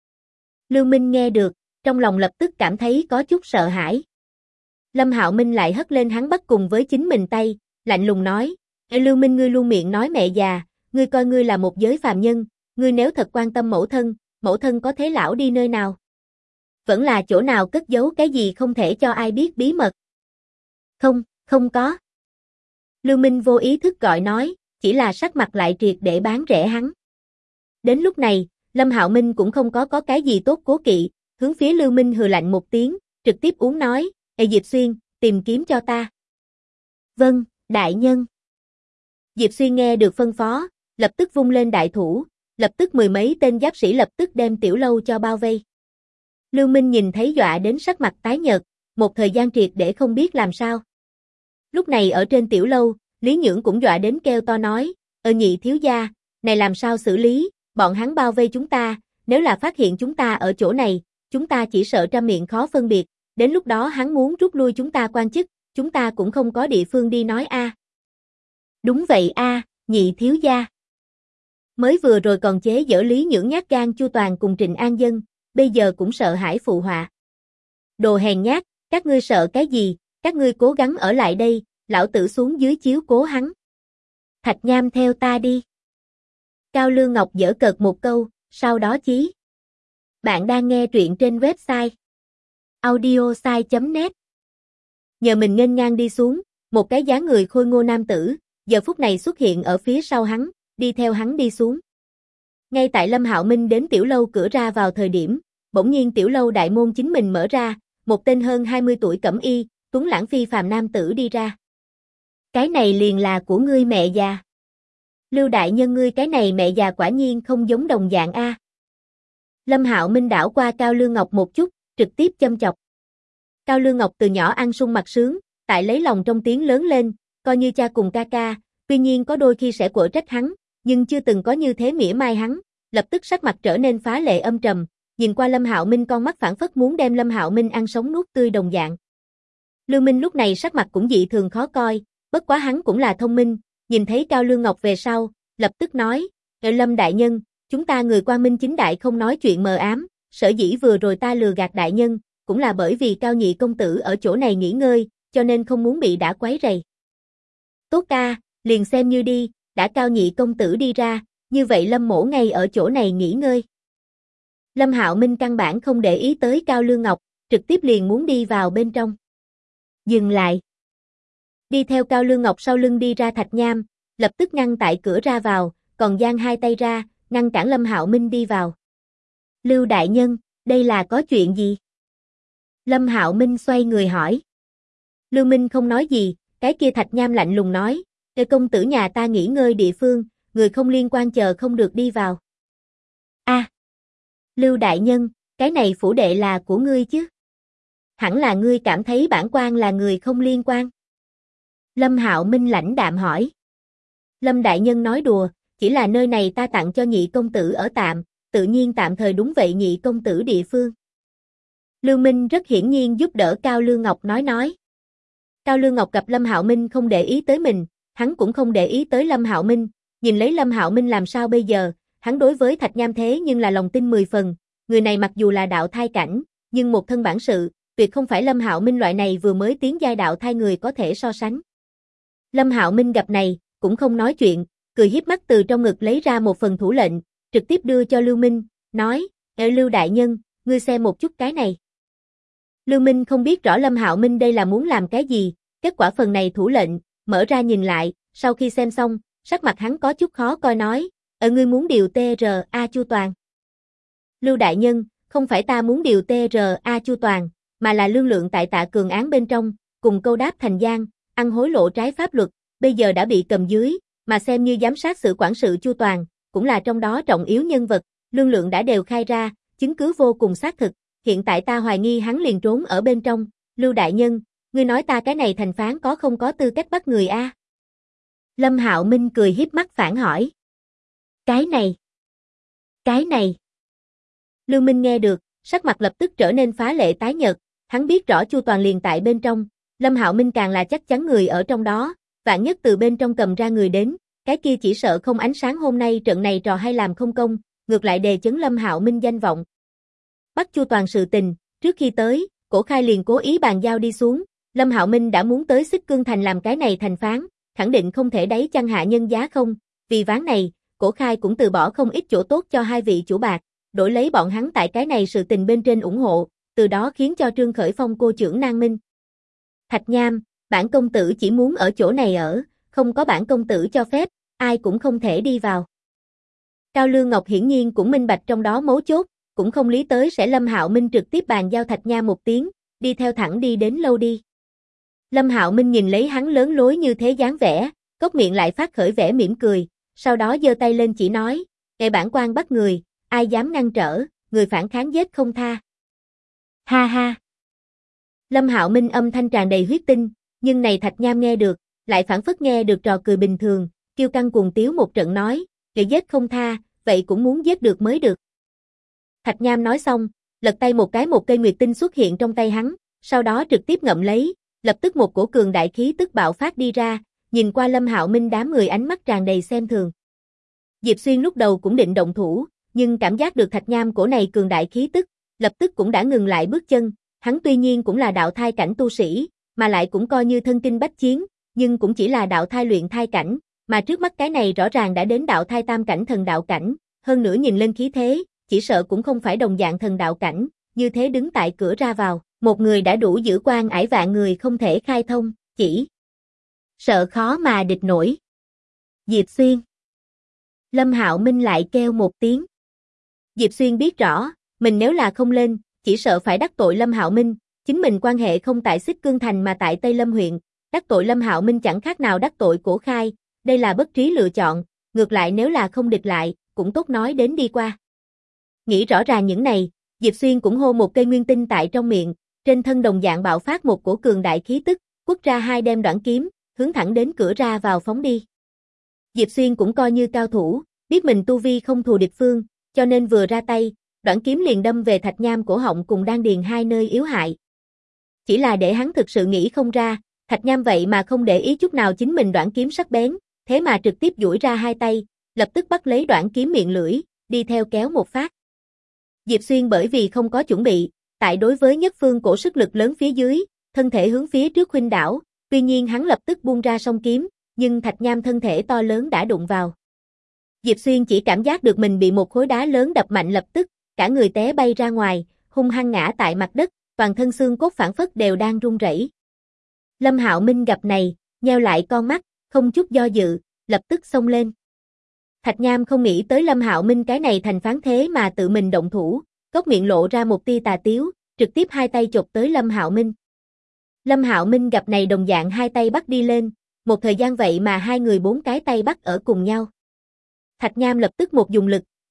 A: Lưu Minh nghe được, trong lòng lập tức cảm thấy có chút sợ hãi. Lâm Hạo Minh lại hất lên hắn bắt cùng với chính mình tay, lạnh lùng nói, Lưu Minh ngươi luôn miệng nói mẹ già, ngươi coi ngươi là một giới phàm nhân, ngươi nếu thật quan tâm mẫu thân có thế lão đi nơi nào? Vẫn là chỗ nào cất giấu cái gì không thể cho ai biết bí mật? Không có. Lưu Minh vô ý thức gọi nói, chỉ là sắc mặt lại triệt để bán rẻ hắn. Đến lúc này, Lâm Hạo Minh cũng không có cái gì tốt cố kỵ, hướng phía Lưu Minh hừ lạnh một tiếng, trực tiếp uống nói, Diệp Xuyên, tìm kiếm cho ta. Vâng, đại nhân. Diệp Xuyên nghe được phân phó, lập tức vung lên đại thủ, lập tức mười mấy tên giáp sĩ lập tức đem tiểu lâu cho bao vây. Lưu Minh nhìn thấy dọa đến sắc mặt tái nhợt, một thời gian triệt để không biết làm sao. Lúc này ở trên tiểu lâu, Lý Nhưỡng cũng dọa đến kêu to nói, nhị thiếu gia, này làm sao xử lý, bọn hắn bao vây chúng ta, nếu là phát hiện chúng ta ở chỗ này, chúng ta chỉ sợ trăm miệng khó phân biệt, đến lúc đó hắn muốn rút lui chúng ta quan chức, chúng ta cũng không có địa phương đi nói a. Đúng vậy a, nhị thiếu gia. Mới vừa rồi còn chế giễu Lý Nhưỡng nhát gan Chu Toàn cùng Trịnh An Dân, bây giờ cũng sợ hãi phụ họa. Đồ hèn nhát, các ngươi sợ cái gì, các ngươi cố gắng ở lại đây, lão tử xuống dưới chiếu cố hắn. Thạch Nham theo ta đi. Cao Lương Ngọc giở cợt một câu, sau đó chí. Bạn đang nghe truyện trên website audiosai.net. Nhờ mình nghênh ngang đi xuống, một cái dáng người khôi ngô nam tử, giờ phút này xuất hiện ở phía sau hắn, đi theo hắn đi xuống. Ngay tại Lâm Hạo Minh đến tiểu lâu cửa ra vào thời điểm, bỗng nhiên tiểu lâu đại môn chính mình mở ra, một tên hơn 20 tuổi cẩm y, tuấn lãng phi phàm nam tử đi ra. Cái này liền là của ngươi mẹ già. Lưu đại nhân ngươi cái này mẹ già quả nhiên không giống đồng dạng a. Lâm Hạo Minh đảo qua Cao Lương Ngọc một chút, trực tiếp châm chọc. Cao Lương Ngọc từ nhỏ ăn sung mặc sướng, tại lấy lòng trong tiếng lớn lên, coi như cha cùng ca ca, tuy nhiên có đôi khi sẽ quở trách hắn, nhưng chưa từng có như thế mỉa mai hắn, lập tức sắc mặt trở nên phá lệ âm trầm, nhìn qua Lâm Hạo Minh con mắt phảng phất muốn đem Lâm Hạo Minh ăn sống nuốt tươi đồng dạng. Lưu Minh lúc này sắc mặt cũng dị thường khó coi, bất quá hắn cũng là thông minh, nhìn thấy Cao Lương Ngọc về sau, lập tức nói, Lâm đại nhân, chúng ta người quang minh chính đại không nói chuyện mờ ám, sở dĩ vừa rồi ta lừa gạt đại nhân, cũng là bởi vì Cao nhị công tử ở chỗ này nghỉ ngơi, cho nên không muốn bị đã quấy rầy. Tốt ca, liền xem như đi, đã Cao nhị công tử đi ra, như vậy Lâm mỗ ngay ở chỗ này nghỉ ngơi. Lâm Hạo Minh căn bản không để ý tới Cao Lương Ngọc, trực tiếp liền muốn đi vào bên trong. Dừng lại. Đi theo Cao Lương Ngọc sau lưng đi ra Thạch Nham, lập tức ngăn tại cửa ra vào, còn giang hai tay ra, ngăn cản Lâm Hạo Minh đi vào. Lưu đại nhân, đây là có chuyện gì? Lâm Hạo Minh xoay người hỏi. Lưu Minh không nói gì, cái kia Thạch Nham lạnh lùng nói, công tử nhà ta nghỉ ngơi địa phương, người không liên quan chờ không được đi vào. A, Lưu đại nhân, cái này phủ đệ là của ngươi chứ? Hẳn là ngươi cảm thấy bản quan là người không liên quan. Lâm Hạo Minh lãnh đạm hỏi. Lâm đại nhân nói đùa, chỉ là nơi này ta tặng cho nhị công tử ở tạm, tự nhiên tạm thời đúng vậy nhị công tử địa phương. Lưu Minh rất hiển nhiên giúp đỡ Cao Lương Ngọc nói. Cao Lương Ngọc gặp Lâm Hạo Minh không để ý tới mình, hắn cũng không để ý tới Lâm Hạo Minh, nhìn lấy Lâm Hạo Minh làm sao bây giờ, hắn đối với Thạch Nham thế nhưng là lòng tin 10 phần, người này mặc dù là đạo thai cảnh, nhưng một thân bản sự, tuyệt không phải Lâm Hạo Minh loại này vừa mới tiến giai đạo thai người có thể so sánh. Lâm Hạo Minh gặp này, cũng không nói chuyện, cười hiếp mắt từ trong ngực lấy ra một phần thủ lệnh, trực tiếp đưa cho Lưu Minh, nói, Lưu đại nhân, ngươi xem một chút cái này. Lưu Minh không biết rõ Lâm Hạo Minh đây là muốn làm cái gì, kết quả phần này thủ lệnh, mở ra nhìn lại, sau khi xem xong, sắc mặt hắn có chút khó coi nói, ngươi muốn điều TRA Chu Toàn. Lưu đại nhân, không phải ta muốn điều TRA Chu Toàn, mà là lương lượng tại Tạ Cường án bên trong, cùng câu đáp thành gian, ăn hối lộ trái pháp luật, bây giờ đã bị cầm dưới, mà xem như giám sát sự quản sự Chu Toàn, cũng là trong đó trọng yếu nhân vật, lương lượng đã đều khai ra, chứng cứ vô cùng xác thực, hiện tại ta hoài nghi hắn liền trốn ở bên trong, Lưu đại nhân, ngươi nói ta cái này thành phán có không có tư cách bắt người a? Lâm Hạo Minh cười hiếp mắt phản hỏi. Cái này. Lưu Minh nghe được, sắc mặt lập tức trở nên phá lệ tái nhợt, hắn biết rõ Chu Toàn liền tại bên trong, Lâm Hạo Minh càng là chắc chắn người ở trong đó, vạn nhất từ bên trong cầm ra người đến, cái kia chỉ sợ không ánh sáng hôm nay trận này trò hay làm không công, ngược lại đề chấn Lâm Hạo Minh danh vọng. Bắt Chu Toàn sự tình, trước khi tới, Cổ Khai liền cố ý bàn giao đi xuống, Lâm Hạo Minh đã muốn tới Xích Cương Thành làm cái này thành phán, khẳng định không thể đáy chăng hạ nhân giá không, vì ván này, Cổ Khai cũng từ bỏ không ít chỗ tốt cho hai vị chủ bạc, đổi lấy bọn hắn tại cái này sự tình bên trên ủng hộ, từ đó khiến cho Trương Khởi Phong cô trưởng nan minh. Thạch Nham, bản công tử chỉ muốn ở chỗ này ở, không có bản công tử cho phép, ai cũng không thể đi vào. Cao Lương Ngọc hiển nhiên cũng minh bạch trong đó mấu chốt, cũng không lý tới sẽ Lâm Hạo Minh trực tiếp bàn giao Thạch Nham một tiếng, đi theo thẳng đi đến lâu đi. Lâm Hạo Minh nhìn lấy hắn lớn lối như thế dáng vẻ, cốc miệng lại phát khởi vẻ mỉm cười, sau đó giơ tay lên chỉ nói, "Ngài bản quan bắt người, ai dám ngăn trở, người phản kháng giết không tha." Ha ha. Lâm Hạo Minh âm thanh tràn đầy huyết tinh, nhưng này Thạch Nham nghe được, lại phản phất nghe được trò cười bình thường, kiêu căng cuồng tiếu một trận nói, "Người giết không tha, vậy cũng muốn giết được mới được." Thạch Nham nói xong, lật tay một cây nguyệt tinh xuất hiện trong tay hắn, sau đó trực tiếp ngậm lấy, lập tức một cổ cường đại khí tức bạo phát đi ra, nhìn qua Lâm Hạo Minh đám người ánh mắt tràn đầy xem thường. Diệp Xuyên lúc đầu cũng định động thủ, nhưng cảm giác được Thạch Nham cổ này cường đại khí tức, lập tức cũng đã ngừng lại bước chân, hắn tuy nhiên cũng là đạo thai cảnh tu sĩ, mà lại cũng coi như thân kinh bách chiến, nhưng cũng chỉ là đạo thai luyện thai cảnh, mà trước mắt cái này rõ ràng đã đến đạo thai tam cảnh thần đạo cảnh, hơn nữa nhìn lên khí thế, chỉ sợ cũng không phải đồng dạng thần đạo cảnh, như thế đứng tại cửa ra vào, một người đã đủ giữ quan ải vạn người không thể khai thông, chỉ sợ khó mà địch nổi. Diệp Xuyên. Lâm Hạo Minh lại kêu một tiếng. Diệp Xuyên biết rõ, mình nếu là không lên, chỉ sợ phải đắc tội Lâm Hạo Minh, chính mình quan hệ không tại Xích Cương Thành mà tại Tây Lâm huyện, đắc tội Lâm Hạo Minh chẳng khác nào đắc tội Cổ Khai, đây là bất trí lựa chọn, ngược lại nếu là không địch lại, cũng tốt nói đến đi qua. Nghĩ rõ ràng những này, Diệp Xuyên cũng hô một cây nguyên tinh tại trong miệng, trên thân đồng dạng bạo phát một cổ cường đại khí tức, quất ra hai đem đoạn kiếm, hướng thẳng đến cửa ra vào phóng đi. Diệp Xuyên cũng coi như cao thủ, biết mình tu vi không thù địch phương, cho nên vừa ra tay, đoạn kiếm liền đâm về Thạch Nham cổ họng cùng đan điền hai nơi yếu hại. Chỉ là để hắn thực sự nghĩ không ra, Thạch Nham vậy mà không để ý chút nào chính mình đoạn kiếm sắc bén, thế mà trực tiếp duỗi ra hai tay, lập tức bắt lấy đoạn kiếm miệng lưỡi, đi theo kéo một phát. Diệp Xuyên bởi vì không có chuẩn bị, tại đối với nhất phương cổ sức lực lớn phía dưới, thân thể hướng phía trước khuynh đảo, tuy nhiên hắn lập tức buông ra song kiếm, nhưng Thạch Nham thân thể to lớn đã đụng vào. Diệp Xuyên chỉ cảm giác được mình bị một khối đá lớn đập mạnh lập tức, cả người té bay ra ngoài, hung hăng ngã tại mặt đất, toàn thân xương cốt phảng phất đều đang run rẩy. Lâm Hạo Minh gặp này, nheo lại con mắt, không chút do dự, lập tức xông lên. Thạch Nham không nghĩ tới Lâm Hạo Minh cái này thành phán thế mà tự mình động thủ, cốc miệng lộ ra một tia tà tiếu, trực tiếp hai tay chộp tới Lâm Hạo Minh. Lâm Hạo Minh gặp này đồng dạng hai tay bắt đi lên, một thời gian vậy mà hai người bốn cái tay bắt ở cùng nhau. Thạch Nham lập tức một dùng lực,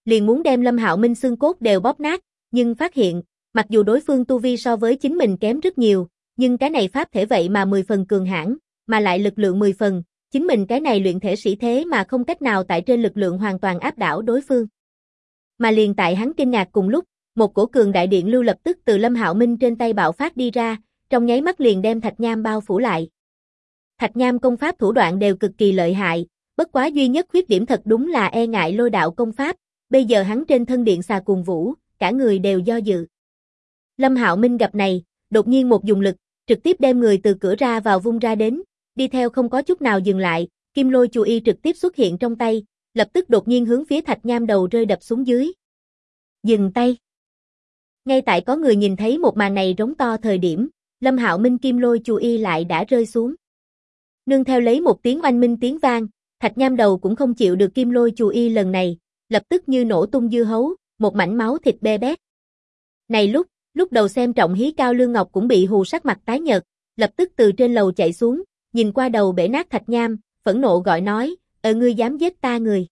A: liền muốn đem Lâm Hạo Minh xương cốt đều bóp nát, nhưng phát hiện, mặc dù đối phương tu vi so với chính mình kém rất nhiều, nhưng cái này pháp thể vậy mà 10 phần cường hãn, mà lại lực lượng 10 phần, chính mình cái này luyện thể sĩ thế mà không cách nào tại trên lực lượng hoàn toàn áp đảo đối phương. Mà liền tại hắn kinh ngạc cùng lúc, một cổ cường đại điện lưu lập tức từ Lâm Hạo Minh trên tay bạo phát đi ra, trong nháy mắt liền đem Thạch Nham bao phủ lại. Thạch Nham công pháp thủ đoạn đều cực kỳ lợi hại, bất quá duy nhất khuyết điểm thật đúng là e ngại lôi đạo công pháp, bây giờ hắn trên thân điện xà cuồng vũ, cả người đều do dự. Lâm Hạo Minh gặp này, đột nhiên một dùng lực, trực tiếp đem người từ cửa ra vào vung ra đến, đi theo không có chút nào dừng lại, kim lôi chù y trực tiếp xuất hiện trong tay, lập tức đột nhiên hướng phía Thạch Nham đầu rơi đập xuống dưới. Dừng tay. Ngay tại có người nhìn thấy một màn này rống to thời điểm, Lâm Hạo Minh kim lôi chù y lại đã rơi xuống. Nương theo lấy một tiếng oanh minh tiếng vang, Thạch Nham đầu cũng không chịu được kim lôi chù y lần này, lập tức như nổ tung dưa hấu, một mảnh máu thịt be bét. Này lúc đầu xem trọng hí Cao Lương Ngọc cũng bị hù sắc mặt tái nhợt, lập tức từ trên lầu chạy xuống, nhìn qua đầu bể nát Thạch Nham, phẫn nộ gọi nói, ngươi dám giết ta người.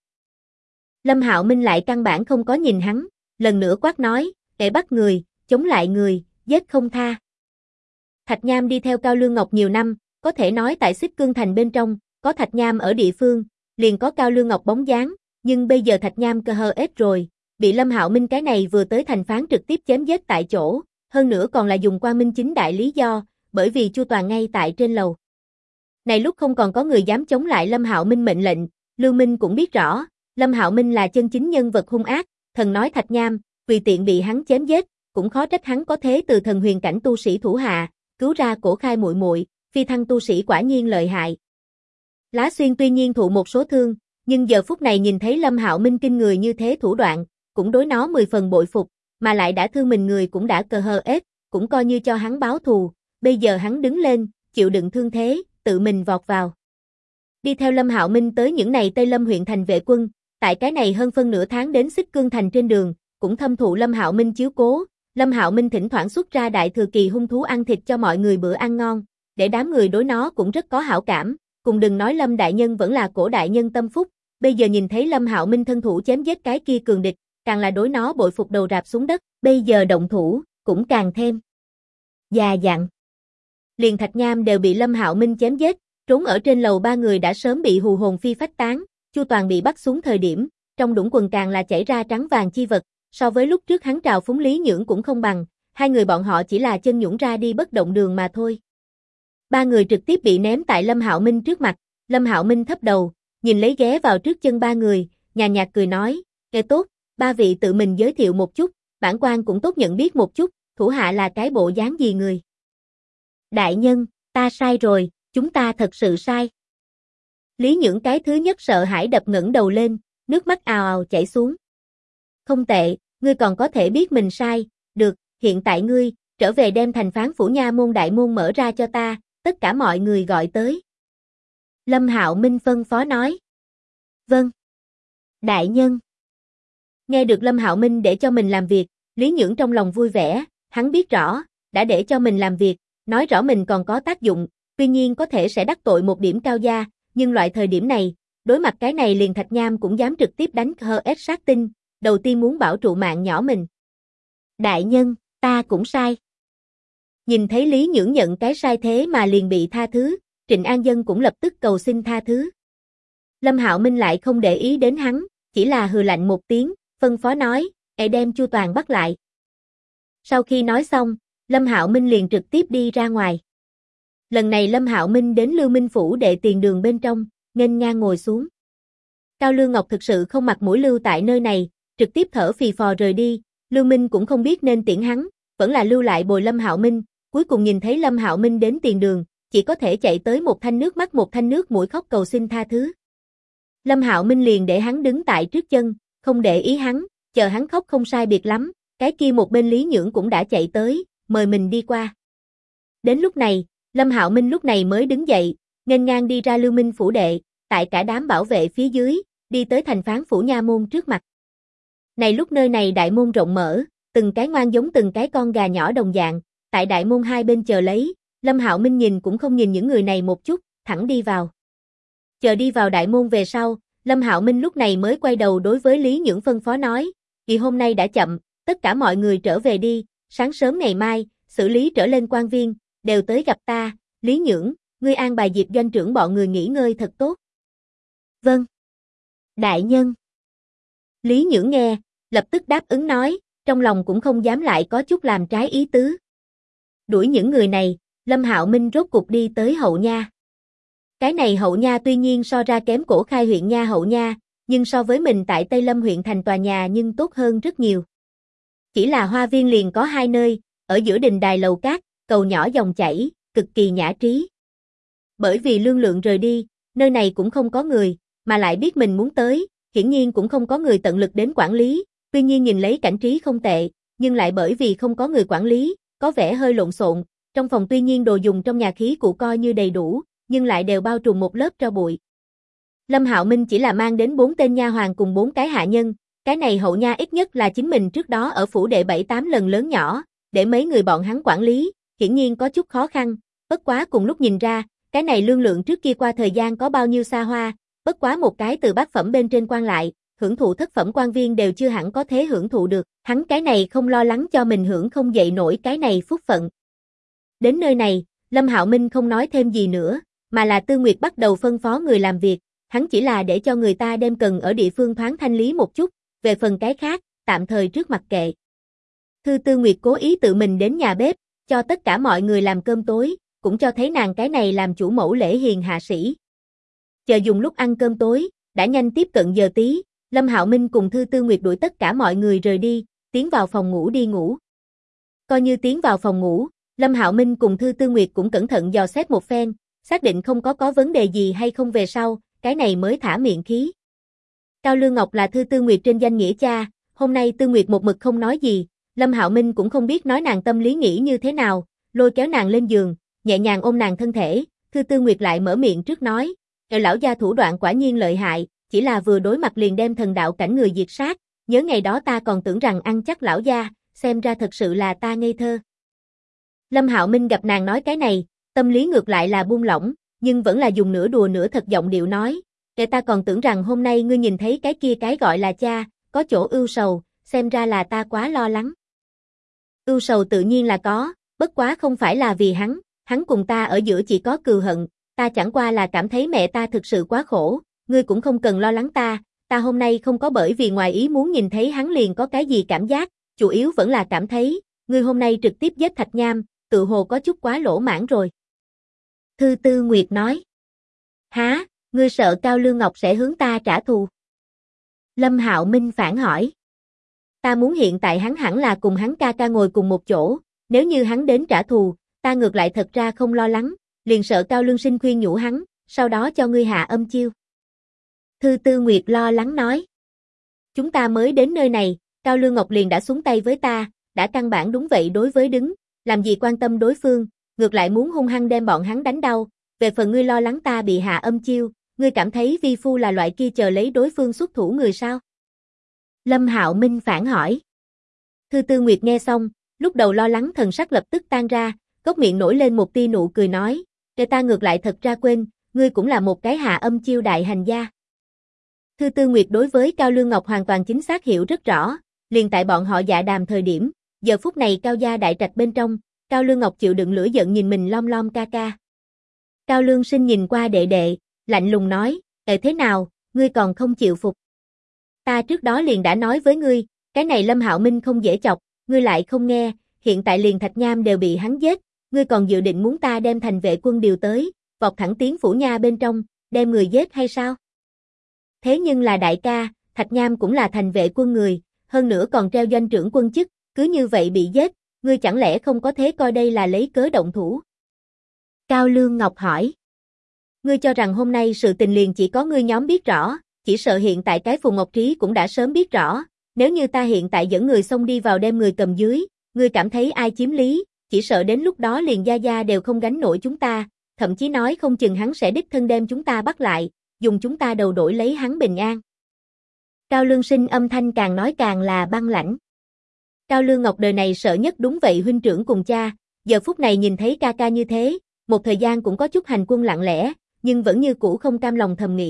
A: Lâm Hạo Minh lại căn bản không có nhìn hắn, lần nữa quát nói, để bắt người, chống lại người, giết không tha. Thạch Nham đi theo Cao Lương Ngọc nhiều năm, có thể nói tại Xích Cương Thành bên trong, có Thạch Nham ở địa phương, liền có Cao Lương Ngọc bóng dáng, nhưng bây giờ Thạch Nham cơ hơ ết rồi, bị Lâm Hạo Minh cái này vừa tới thành phán trực tiếp chém giết tại chỗ, hơn nữa còn là dùng quang minh chính đại lý do, bởi vì Chu Toàn ngay tại trên lầu. Này lúc không còn có người dám chống lại Lâm Hạo Minh mệnh lệnh, Lưu Minh cũng biết rõ, Lâm Hạo Minh là chân chính nhân vật hung ác, thần nói Thạch Nham, vì tiện bị hắn chém giết, cũng khó trách hắn có thế từ thần huyền cảnh tu sĩ thủ hạ, cứu ra Cổ Khai muội muội, phi thăng tu sĩ quả nhiên lợi hại. Lá Xuyên tuy nhiên thụ một số thương, nhưng giờ phút này nhìn thấy Lâm Hạo Minh kinh người như thế thủ đoạn, cũng đối nó 10 phần bội phục, mà lại đã thương mình người cũng đã cờ hờ ết, cũng coi như cho hắn báo thù, bây giờ hắn đứng lên, chịu đựng thương thế, tự mình vọt vào. Đi theo Lâm Hạo Minh tới những này Tây Lâm huyện thành vệ quân, tại cái này hơn phân nửa tháng đến Xích Cương Thành trên đường, cũng thâm thụ Lâm Hạo Minh chiếu cố, Lâm Hạo Minh thỉnh thoảng xuất ra đại thừa kỳ hung thú ăn thịt cho mọi người bữa ăn ngon, để đám người đối nó cũng rất có hảo cảm, cùng đừng nói Lâm đại nhân vẫn là Cổ đại nhân tâm phúc, bây giờ nhìn thấy Lâm Hạo Minh thân thủ chém giết cái kia cường địch, càng là đối nó bội phục đầu rạp xuống đất, bây giờ động thủ, cũng càng thêm già dặn. Liền Thạch Nham đều bị Lâm Hạo Minh chém giết, trốn ở trên lầu ba người đã sớm bị hù hồn phi phách tán, Chu Toàn bị bắt xuống thời điểm, trong đũng quần càng là chảy ra trắng vàng chi vật, so với lúc trước hắn trào phúng Lý Nhưỡng cũng không bằng, hai người bọn họ chỉ là chân nhũn ra đi bất động đường mà thôi. Ba người trực tiếp bị ném tại Lâm Hạo Minh trước mặt, Lâm Hạo Minh thấp đầu, nhìn lấy ghé vào trước chân ba người, nhàn nhạt cười nói, nghe tốt, ba vị tự mình giới thiệu một chút, bản quan cũng tốt nhận biết một chút, thủ hạ là cái bộ dáng gì người. Đại nhân, ta sai rồi, chúng ta thật sự sai. Lý Nhưỡng cái thứ nhất sợ hãi đập ngẩng đầu lên, nước mắt ào ào chảy xuống. Không tệ, ngươi còn có thể biết mình sai, được, hiện tại ngươi, trở về đem thành phán phủ nha môn đại môn mở ra cho ta, tất cả mọi người gọi tới. Lâm Hạo Minh phân phó nói. Vâng. Đại nhân. Nghe được Lâm Hạo Minh để cho mình làm việc, Lý Nhưỡng trong lòng vui vẻ, hắn biết rõ, đã để cho mình làm việc, nói rõ mình còn có tác dụng, tuy nhiên có thể sẽ đắc tội một điểm cao gia, nhưng loại thời điểm này, đối mặt cái này liền Thạch Nham cũng dám trực tiếp đánh HS sát tinh, đầu tiên muốn bảo trụ mạng nhỏ mình. Đại nhân, ta cũng sai. Nhìn thấy Lý Nhưỡng nhận cái sai thế mà liền bị tha thứ, Trịnh An Dân cũng lập tức cầu xin tha thứ. Lâm Hạo Minh lại không để ý đến hắn, chỉ là hừ lạnh một tiếng, phân phó nói, đem Chu Toàn bắt lại. Sau khi nói xong, Lâm Hạo Minh liền trực tiếp đi ra ngoài. Lần này Lâm Hạo Minh đến Lưu Minh phủ đệ tiền đường bên trong, nghênh ngang ngồi xuống. Cao Lương Ngọc thực sự không mặt mũi lưu tại nơi này, trực tiếp thở phì phò rời đi, Lưu Minh cũng không biết nên tiễn hắn, vẫn là lưu lại bồi Lâm Hạo Minh, cuối cùng nhìn thấy Lâm Hạo Minh đến tiền đường, chỉ có thể chạy tới một thanh nước mắt một thanh nước mũi khóc cầu xin tha thứ. Lâm Hạo Minh liền để hắn đứng tại trước chân, không để ý hắn, chờ hắn khóc không sai biệt lắm, cái kia một bên Lý Nhưỡng cũng đã chạy tới, mời mình đi qua. Đến lúc này, Lâm Hạo Minh lúc này mới đứng dậy, nghênh ngang đi ra Lưu Minh phủ đệ, tại cả đám bảo vệ phía dưới, đi tới thành phán phủ nha môn trước mặt. Này lúc nơi này đại môn rộng mở, từng cái ngoan giống từng cái con gà nhỏ đồng dạng, tại đại môn hai bên chờ lấy, Lâm Hạo Minh nhìn cũng không nhìn những người này một chút, thẳng đi vào. Chờ đi vào đại môn về sau, Lâm Hạo Minh lúc này mới quay đầu đối với Lý Nhưỡng phân phó nói, vì hôm nay đã chậm, tất cả mọi người trở về đi, sáng sớm ngày mai, xử lý trở lên quan viên, đều tới gặp ta, Lý Nhưỡng, ngươi an bài Diệp doanh trưởng bọn người nghỉ ngơi thật tốt. Vâng. Đại nhân. Lý Nhưỡng nghe, lập tức đáp ứng nói, trong lòng cũng không dám lại có chút làm trái ý tứ. Đuổi những người này, Lâm Hạo Minh rốt cục đi tới Hậu Nha. Cái này Hậu Nha tuy nhiên so ra kém Cổ Khai huyện nha Hậu Nha, nhưng so với mình tại Tây Lâm huyện thành tòa nhà nhưng tốt hơn rất nhiều. Chỉ là hoa viên liền có 2 nơi, ở giữa đình đài lầu cát, cầu nhỏ dòng chảy, cực kỳ nhã trí. Bởi vì Lương Lượng rời đi, nơi này cũng không có người, mà lại biết mình muốn tới, hiển nhiên cũng không có người tận lực đến quản lý, tuy nhiên nhìn lấy cảnh trí không tệ, nhưng lại bởi vì không có người quản lý, có vẻ hơi lộn xộn, trong phòng tuy nhiên đồ dùng trong nhà khí cụ coi như đầy đủ, nhưng lại đều bao trùm một lớp tro bụi. Lâm Hạo Minh chỉ là mang đến 4 tên nha hoàn cùng 4 cái hạ nhân, cái này Hậu Nha ít nhất là chính mình trước đó ở phủ đệ 7-8 lần lớn nhỏ, để mấy người bọn hắn quản lý, hiển nhiên có chút khó khăn, bất quá cùng lúc nhìn ra, cái này Lương Lượng trước kia qua thời gian có bao nhiêu xa hoa, bất quá một cái từ bát phẩm bên trên quan lại, hưởng thụ thất phẩm quan viên đều chưa hẳn có thế hưởng thụ được, hắn cái này không lo lắng cho mình hưởng không dậy nổi cái này phúc phận. Đến nơi này, Lâm Hạo Minh không nói thêm gì nữa, mà là Tư Nguyệt bắt đầu phân phó người làm việc, hắn chỉ là để cho người ta đem cần ở địa phương thoáng thanh lý một chút, về phần cái khác, tạm thời trước mặc kệ. Tư Nguyệt cố ý tự mình đến nhà bếp, cho tất cả mọi người làm cơm tối, cũng cho thấy nàng cái này làm chủ mẫu lễ hiền hạ sĩ. Chờ dùng lúc ăn cơm tối, đã nhanh tiếp cận giờ tí, Lâm Hạo Minh cùng Tư Nguyệt đuổi tất cả mọi người rời đi, tiến vào phòng ngủ đi ngủ. Coi như tiến vào phòng ngủ, Lâm Hạo Minh cùng Tư Nguyệt cũng cẩn thận dò xét một phen, xác định không có vấn đề gì hay không về sau, cái này mới thả miệng khí. Cao Lương Ngọc là Tư Nguyệt trên danh nghĩa cha, hôm nay Tư Nguyệt một mực không nói gì, Lâm Hạo Minh cũng không biết nói nàng tâm lý nghĩ như thế nào, lôi kéo nàng lên giường, nhẹ nhàng ôm nàng thân thể, Tư Nguyệt lại mở miệng trước nói, lão gia thủ đoạn quả nhiên lợi hại, chỉ là vừa đối mặt liền đem thần đạo cảnh người diệt sát, nhớ ngày đó ta còn tưởng rằng ăn chắc lão gia, xem ra thật sự là ta ngây thơ. Lâm Hạo Minh gặp nàng nói cái này, tâm lý ngược lại là buông lỏng, nhưng vẫn là dùng nửa đùa nửa thật giọng điệu nói, ta còn tưởng rằng hôm nay ngươi nhìn thấy cái kia cái gọi là cha, có chỗ ưu sầu, xem ra là ta quá lo lắng. Ưu sầu tự nhiên là có, bất quá không phải là vì hắn cùng ta ở giữa chỉ có cừu hận, ta chẳng qua là cảm thấy mẹ ta thực sự quá khổ, ngươi cũng không cần lo lắng ta hôm nay không có bởi vì ngoài ý muốn nhìn thấy hắn liền có cái gì cảm giác, chủ yếu vẫn là cảm thấy, ngươi hôm nay trực tiếp giết Thạch Nham, tự hồ có chút quá lỗ mãn rồi. Tư Nguyệt nói. Hả, ngươi sợ Cao Lương Ngọc sẽ hướng ta trả thù? Lâm Hạo Minh phản hỏi. Ta muốn hiện tại hắn hẳn là cùng hắn ca ngồi cùng một chỗ, nếu như hắn đến trả thù, ta ngược lại thật ra không lo lắng, liền sợ Cao Lương Sinh khuyên nhủ hắn, sau đó cho ngươi hạ âm chiêu. Tư Nguyệt lo lắng nói. Chúng ta mới đến nơi này, Cao Lương Ngọc liền đã xuống tay với ta, đã căn bản đúng vậy đối với đứng, làm gì quan tâm đối phương, ngược lại muốn hung hăng đem bọn hắn đánh đau, về phần ngươi lo lắng ta bị hạ âm chiêu, ngươi cảm thấy vi phu là loại kia chờ lấy đối phương xuất thủ người sao? Lâm Hạo Minh phản hỏi. Tư Nguyệt nghe xong, lúc đầu lo lắng thần sắc lập tức tan ra, cốc miệng nổi lên một tia nụ cười nói, ta ngược lại thật ra quên, ngươi cũng là một cái hạ âm chiêu đại hành gia. Tư Nguyệt đối với Cao Lương Ngọc hoàn toàn chính xác hiểu rất rõ, liền tại bọn họ dạ đàm thời điểm, giờ phút này Cao gia đại trạch bên trong, Cao Lương Ngọc chịu đựng lửa giận nhìn mình lom lom ca ca. Cao Lương Sinh nhìn qua đệ đệ, lạnh lùng nói, thế nào, ngươi còn không chịu phục? Ta trước đó liền đã nói với ngươi, cái này Lâm Hạo Minh không dễ chọc, ngươi lại không nghe, hiện tại liền Thạch Nham đều bị hắn giết, ngươi còn dự định muốn ta đem thành vệ quân điều tới, vọt thẳng tiến phủ nha bên trong, đem người giết hay sao? Thế nhưng là đại ca, Thạch Nham cũng là thành vệ quân người, hơn nữa còn treo doanh trưởng quân chức, cứ như vậy bị giết, ngươi chẳng lẽ không có thế coi đây là lấy cớ động thủ? Cao Lương Ngọc hỏi. Ngươi cho rằng hôm nay sự tình liền chỉ có ngươi nhóm biết rõ, chỉ sợ hiện tại cái Phù Ngọc Trí cũng đã sớm biết rõ, nếu như ta hiện tại dẫn người xông đi vào đem người cầm dưới, ngươi cảm thấy ai chiếm lý, chỉ sợ đến lúc đó liền gia gia đều không gánh nổi chúng ta, thậm chí nói không chừng hắn sẽ đích thân đem chúng ta bắt lại, dùng chúng ta đầu đổi lấy hắn bình an. Cao Lương Sinh âm thanh càng nói càng là băng lãnh. Cao Lương Ngọc đời này sợ nhất đúng vậy huynh trưởng cùng cha, giờ phút này nhìn thấy ca ca như thế, một thời gian cũng có chút hành quân lặng lẽ, nhưng vẫn như cũ không cam lòng thầm nghĩ,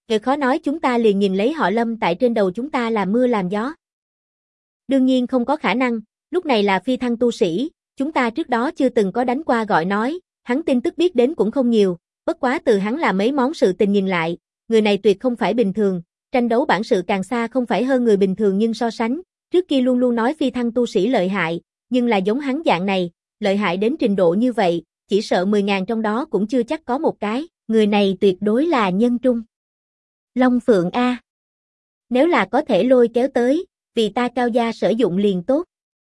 A: Người khó nói chúng ta liền nhìn lấy họ Lâm tại trên đầu chúng ta làm mưa làm gió. Đương nhiên không có khả năng, lúc này là phi thăng tu sĩ, chúng ta trước đó chưa từng có đánh qua gọi nói, hắn tin tức biết đến cũng không nhiều, bất quá từ hắn làm mấy món sự tình nhìn lại, người này tuyệt không phải bình thường, tranh đấu bản sự càng xa không phải hơn người bình thường nhưng so sánh, trước kia luôn luôn nói phi thăng tu sĩ lợi hại, nhưng là giống hắn dạng này, lợi hại đến trình độ như vậy, chỉ sợ 10.000 trong đó cũng chưa chắc có một cái, người này tuyệt đối là nhân trung. Long Phượng A. Nếu là có thể lôi kéo tới, vì ta Cao gia sử dụng liền tốt.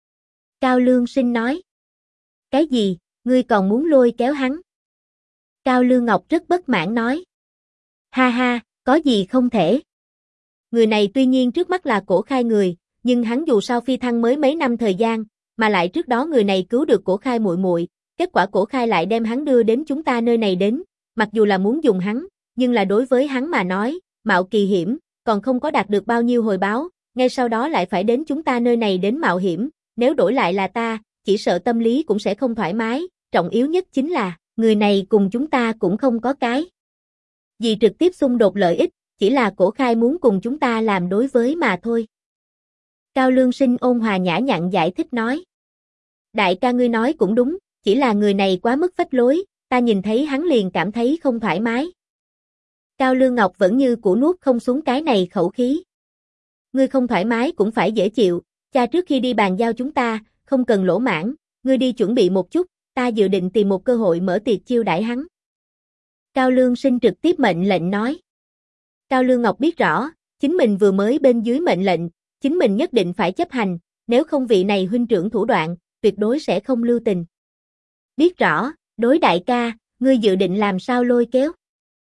A: Cao Lương Sinh nói. Cái gì, ngươi còn muốn lôi kéo hắn? Cao Lương Ngọc rất bất mãn nói. Ha ha, có gì không thể. Người này tuy nhiên trước mắt là Cổ Khai người, nhưng hắn dù sao phi thăng mới mấy năm thời gian, mà lại trước đó người này cứu được Cổ Khai muội muội, kết quả Cổ Khai lại đem hắn đưa đến chúng ta nơi này đến, mặc dù là muốn dùng hắn, nhưng là đối với hắn mà nói, mạo kỳ hiểm, còn không có đạt được bao nhiêu hồi báo, ngay sau đó lại phải đến chúng ta nơi này đến mạo hiểm, nếu đổi lại là ta, chỉ sợ tâm lý cũng sẽ không thoải mái, trọng yếu nhất chính là, người này cùng chúng ta cũng không có cái gì trực tiếp xung đột lợi ích, chỉ là Cổ Khai muốn cùng chúng ta làm đối với mà thôi. Cao Lương Sinh ôn hòa nhã nhặn giải thích nói. Đại ca ngươi nói cũng đúng, chỉ là người này quá mức phách lối, ta nhìn thấy hắn liền cảm thấy không thoải mái. Cao Lương Ngọc vẫn như cũ nuốt không xuống cái này khẩu khí. Ngươi không thoải mái cũng phải dễ chịu, cha trước khi đi bàn giao chúng ta, không cần lỗ mãn, ngươi đi chuẩn bị một chút, ta dự định tìm một cơ hội mở tiệc chiêu đãi hắn. Cao Lương Sinh trực tiếp mệnh lệnh nói. Cao Lương Ngọc biết rõ, chính mình vừa mới bên dưới mệnh lệnh, chính mình nhất định phải chấp hành, nếu không vị này huynh trưởng thủ đoạn, tuyệt đối sẽ không lưu tình. Biết rõ, đối đại ca, ngươi dự định làm sao lôi kéo?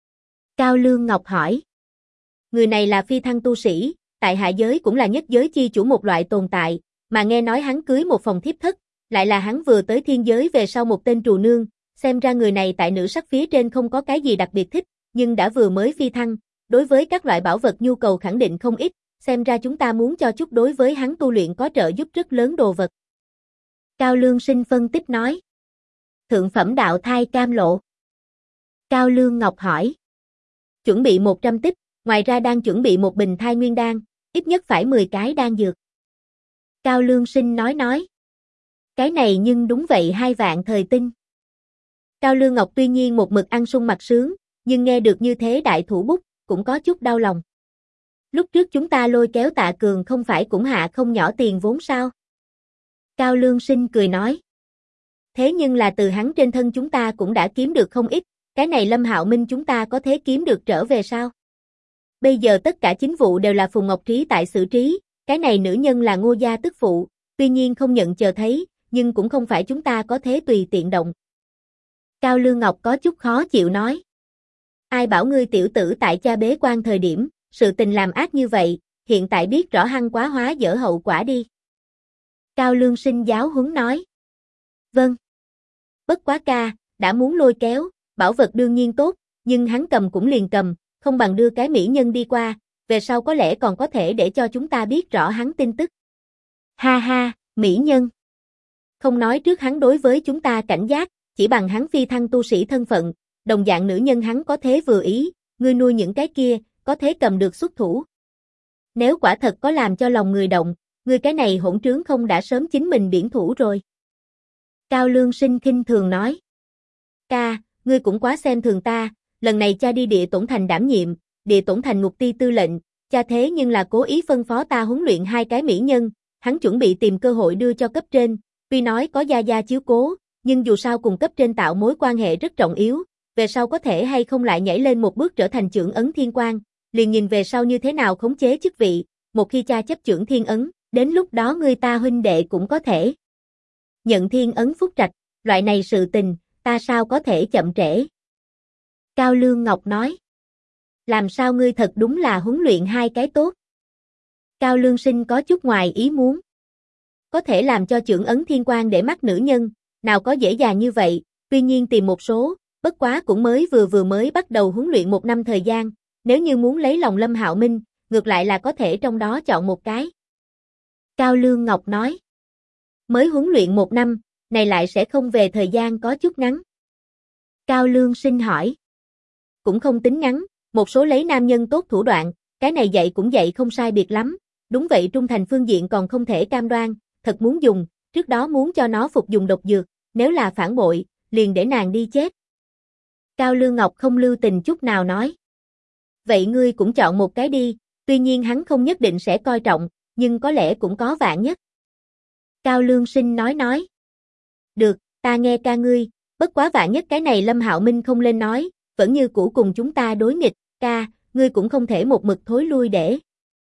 A: Cao Lương Ngọc hỏi. Người này là phi thăng tu sĩ, tại hạ giới cũng là nhất giới chi chủ một loại tồn tại, mà nghe nói hắn cưới một phòng thiếp thất, lại là hắn vừa tới thiên giới về sau một tên trù nương, xem ra người này tại nữ sắc phía trên không có cái gì đặc biệt thích, nhưng đã vừa mới phi thăng, đối với các loại bảo vật nhu cầu khẳng định không ít, xem ra chúng ta muốn cho chút đối với hắn tu luyện có trợ giúp rất lớn đồ vật. Cao Lương Sinh phân tích nói. Thượng phẩm đạo thai cam lộ. Cao Lương Ngọc hỏi. Chuẩn bị 100 tích, ngoài ra đang chuẩn bị một bình thai nguyên đan, ít nhất phải 10 cái đan dược. Cao Lương Sinh nói. Cái này nhưng đúng vậy 2 vạn thời tinh. Cao Lương Ngọc tuy nhiên một mực ăn sung mặc sướng, nhưng nghe được như thế đại thủ bút, cũng có chút đau lòng. Lúc trước chúng ta lôi kéo Tạ Cường không phải cũng hạ không nhỏ tiền vốn sao? Cao Lương Sinh cười nói. Thế nhưng là từ hắn trên thân chúng ta cũng đã kiếm được không ít, cái này Lâm Hạo Minh chúng ta có thể kiếm được trở về sao? Bây giờ tất cả chính vụ đều là Phùng Ngọc Trí tại xử trí, cái này nữ nhân là Ngô gia tức phụ, tuy nhiên không nhận chờ thấy, nhưng cũng không phải chúng ta có thể tùy tiện động. Cao Lương Ngọc có chút khó chịu nói. Ai bảo ngươi tiểu tử tại cha bế quan thời điểm, sự tình làm ác như vậy, hiện tại biết rõ hăng quá hóa dở hậu quả đi. Cao Lương Sinh giáo huấn nói. Vâng. Bất quá ca, đã muốn lôi kéo, bảo vật đương nhiên tốt, nhưng hắn cầm cũng liền cầm, không bằng đưa cái mỹ nhân đi qua, về sau có lẽ còn có thể để cho chúng ta biết rõ hắn tin tức. Ha ha, mỹ nhân. Không nói trước hắn đối với chúng ta cảnh giác, chỉ bằng hắn phi thăng tu sĩ thân phận, đồng dạng nữ nhân hắn có thế vừa ý, ngươi nuôi những cái kia, có thế cầm được xuất thủ. Nếu quả thật có làm cho lòng người động, ngươi cái này hỗn trướng không đã sớm chính mình biển thủ rồi. Cao Lương Sinh khinh thường nói. Ca, ngươi cũng quá xem thường ta, lần này cha đi Địa Tổn Thành đảm nhiệm, Địa Tổn Thành ngục ti tư lệnh, cha thế nhưng là cố ý phân phó ta huấn luyện 2 cái mỹ nhân, hắn chuẩn bị tìm cơ hội đưa cho cấp trên, tuy nói có gia gia chiếu cố, nhưng dù sao cùng cấp trên tạo mối quan hệ rất trọng yếu, về sau có thể hay không lại nhảy lên một bước trở thành chưởng ấn thiên quan, liền nhìn về sau như thế nào khống chế chức vị, một khi cha chấp chưởng thiên ấn, đến lúc đó người ta huynh đệ cũng có thể nhận thiên ấn phúc trạch, loại này sự tình, ta sao có thể chậm trễ. Cao Lương Ngọc nói. Làm sao ngươi thật đúng là huấn luyện 2 cái tốt. Cao Lương Sinh có chút ngoài ý muốn. Có thể làm cho chưởng ấn thiên quan để mắt nữ nhân, nào có dễ dàng như vậy, tuy nhiên tìm một số, bất quá cũng vừa mới bắt đầu huấn luyện 1 năm thời gian, nếu như muốn lấy lòng Lâm Hạo Minh, ngược lại là có thể trong đó chọn một cái. Cao Lương Ngọc nói. Mới huấn luyện 1 năm, này lại sẽ không về thời gian có chút ngắn. Cao Lương Sinh hỏi. Cũng không tính ngắn, Một số lấy nam nhân tốt thủ đoạn, cái này dạy cũng dạy không sai biệt lắm. Đúng vậy, trung thành phương diện còn không thể cam đoan, thật muốn dùng, trước đó muốn cho nó phục dùng độc dược, nếu là phản bội, liền để nàng đi chết. Cao Lương Ngọc không lưu tình chút nào nói. Vậy ngươi cũng chọn một cái đi, tuy nhiên hắn không nhất định sẽ coi trọng, nhưng có lẽ cũng có vạn nhất. Cao Lương Sinh nói. Được, ta nghe ca ngươi, bất quá vạn nhất cái này Lâm Hạo Minh không lên nói, vẫn như cũ cùng chúng ta đối nghịch, ca, ngươi cũng không thể một mực thối lui để.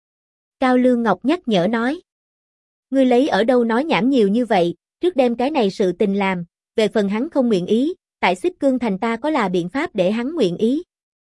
A: Cao Lương Ngọc nhắc nhở nói. Ngươi lấy ở đâu nói nhảm nhiều như vậy, trước đem cái này sự tình làm, về phần hắn không nguyện ý, tại Xích Cương Thành ta có là biện pháp để hắn nguyện ý.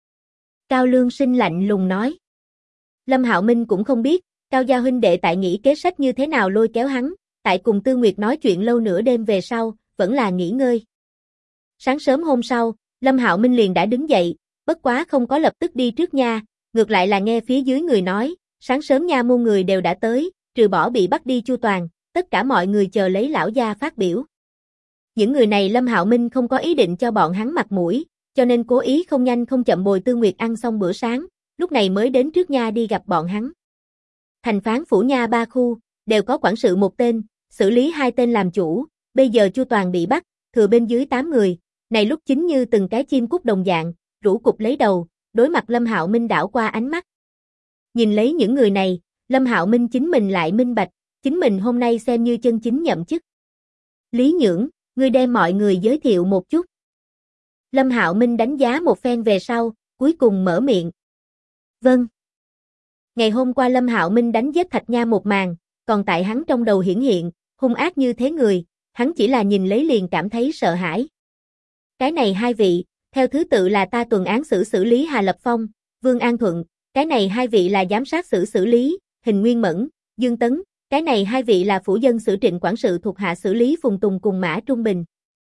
A: Cao Lương Sinh lạnh lùng nói. Lâm Hạo Minh cũng không biết, Cao gia huynh đệ tại nghĩ kế sách như thế nào lôi kéo hắn, tại cùng Tư Nguyệt nói chuyện lâu nửa đêm về sau, vẫn là nghỉ ngơi. Sáng sớm hôm sau, Lâm Hạo Minh liền đã đứng dậy, bất quá không có lập tức đi trước nha, ngược lại là nghe phía dưới người nói, sáng sớm nha môn người đều đã tới, trừ bỏ bị bắt đi Chu Toàn, tất cả mọi người chờ lấy lão gia phát biểu. Những người này Lâm Hạo Minh không có ý định cho bọn hắn mặt mũi, cho nên cố ý không nhanh không chậm bồi Tư Nguyệt ăn xong bữa sáng, lúc này mới đến trước nha đi gặp bọn hắn. Thành phán phủ nha 3 khu, đều có quản sự một tên, xử lý 2 tên làm chủ, bây giờ Chu Toàn bị bắt, thừa bên dưới 8 người, này lúc chính như từng cái chim cút đồng dạng, rũ cục lấy đầu, đối mặt Lâm Hạo Minh đảo qua ánh mắt. Nhìn lấy những người này, Lâm Hạo Minh chính mình lại minh bạch, chính mình hôm nay xem như chân chính nhậm chức. Lý Nhưỡng, ngươi đem mọi người giới thiệu một chút. Lâm Hạo Minh đánh giá một phen về sau, cuối cùng mở miệng. Vâng. Ngày hôm qua Lâm Hạo Minh đánh giết Thạch Nha một màn, còn tại hắn trong đầu hiển hiện, hung ác như thế người, hắn chỉ là nhìn lấy liền cảm thấy sợ hãi. Cái này 2 vị, theo thứ tự là ta tuần án xử lý Hà Lập Phong, Vương An Thuận, cái này 2 vị là giám sát xử lý, Hình Nguyên Mẫn, Dương Tấn, cái này 2 vị là phủ dân xử Trịnh quản sự thuộc hạ xử lý Phùng Tùng cùng Mã Trung Bình.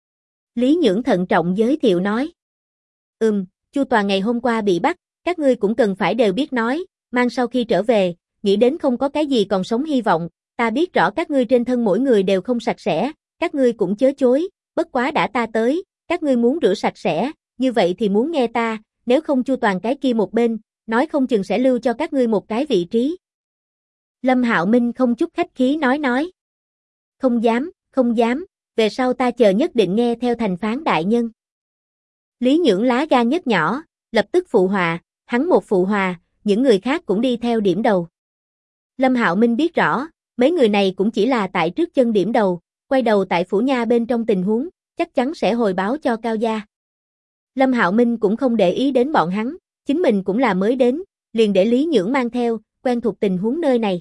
A: Lý Nhưỡng thận trọng giới thiệu nói. Chu Toàn ngày hôm qua bị bắt, các ngươi cũng cần phải đều biết nói, mang sau khi trở về, nghĩ đến không có cái gì còn sống hy vọng, ta biết rõ các ngươi trên thân mỗi người đều không sạch sẽ, các ngươi cũng chớ chối, bất quá đã ta tới, các ngươi muốn rửa sạch sẽ, như vậy thì muốn nghe ta, nếu không Chu Toàn cái kia một bên, nói không chừng sẽ lưu cho các ngươi một cái vị trí. Lâm Hạo Minh không chút khách khí nói. Không dám, về sau ta chờ nhất định nghe theo thành phán đại nhân. Lý Nhưỡng lá gan nhất nhỏ, lập tức phụ họa, hắn một phụ họa, những người khác cũng đi theo điểm đầu. Lâm Hạo Minh biết rõ, mấy người này cũng chỉ là tại trước chân điểm đầu, quay đầu tại phủ nha bên trong tình huống, chắc chắn sẽ hồi báo cho Cao gia. Lâm Hạo Minh cũng không để ý đến bọn hắn, chính mình cũng là mới đến, liền để Lý Nhưỡng mang theo, quen thuộc tình huống nơi này.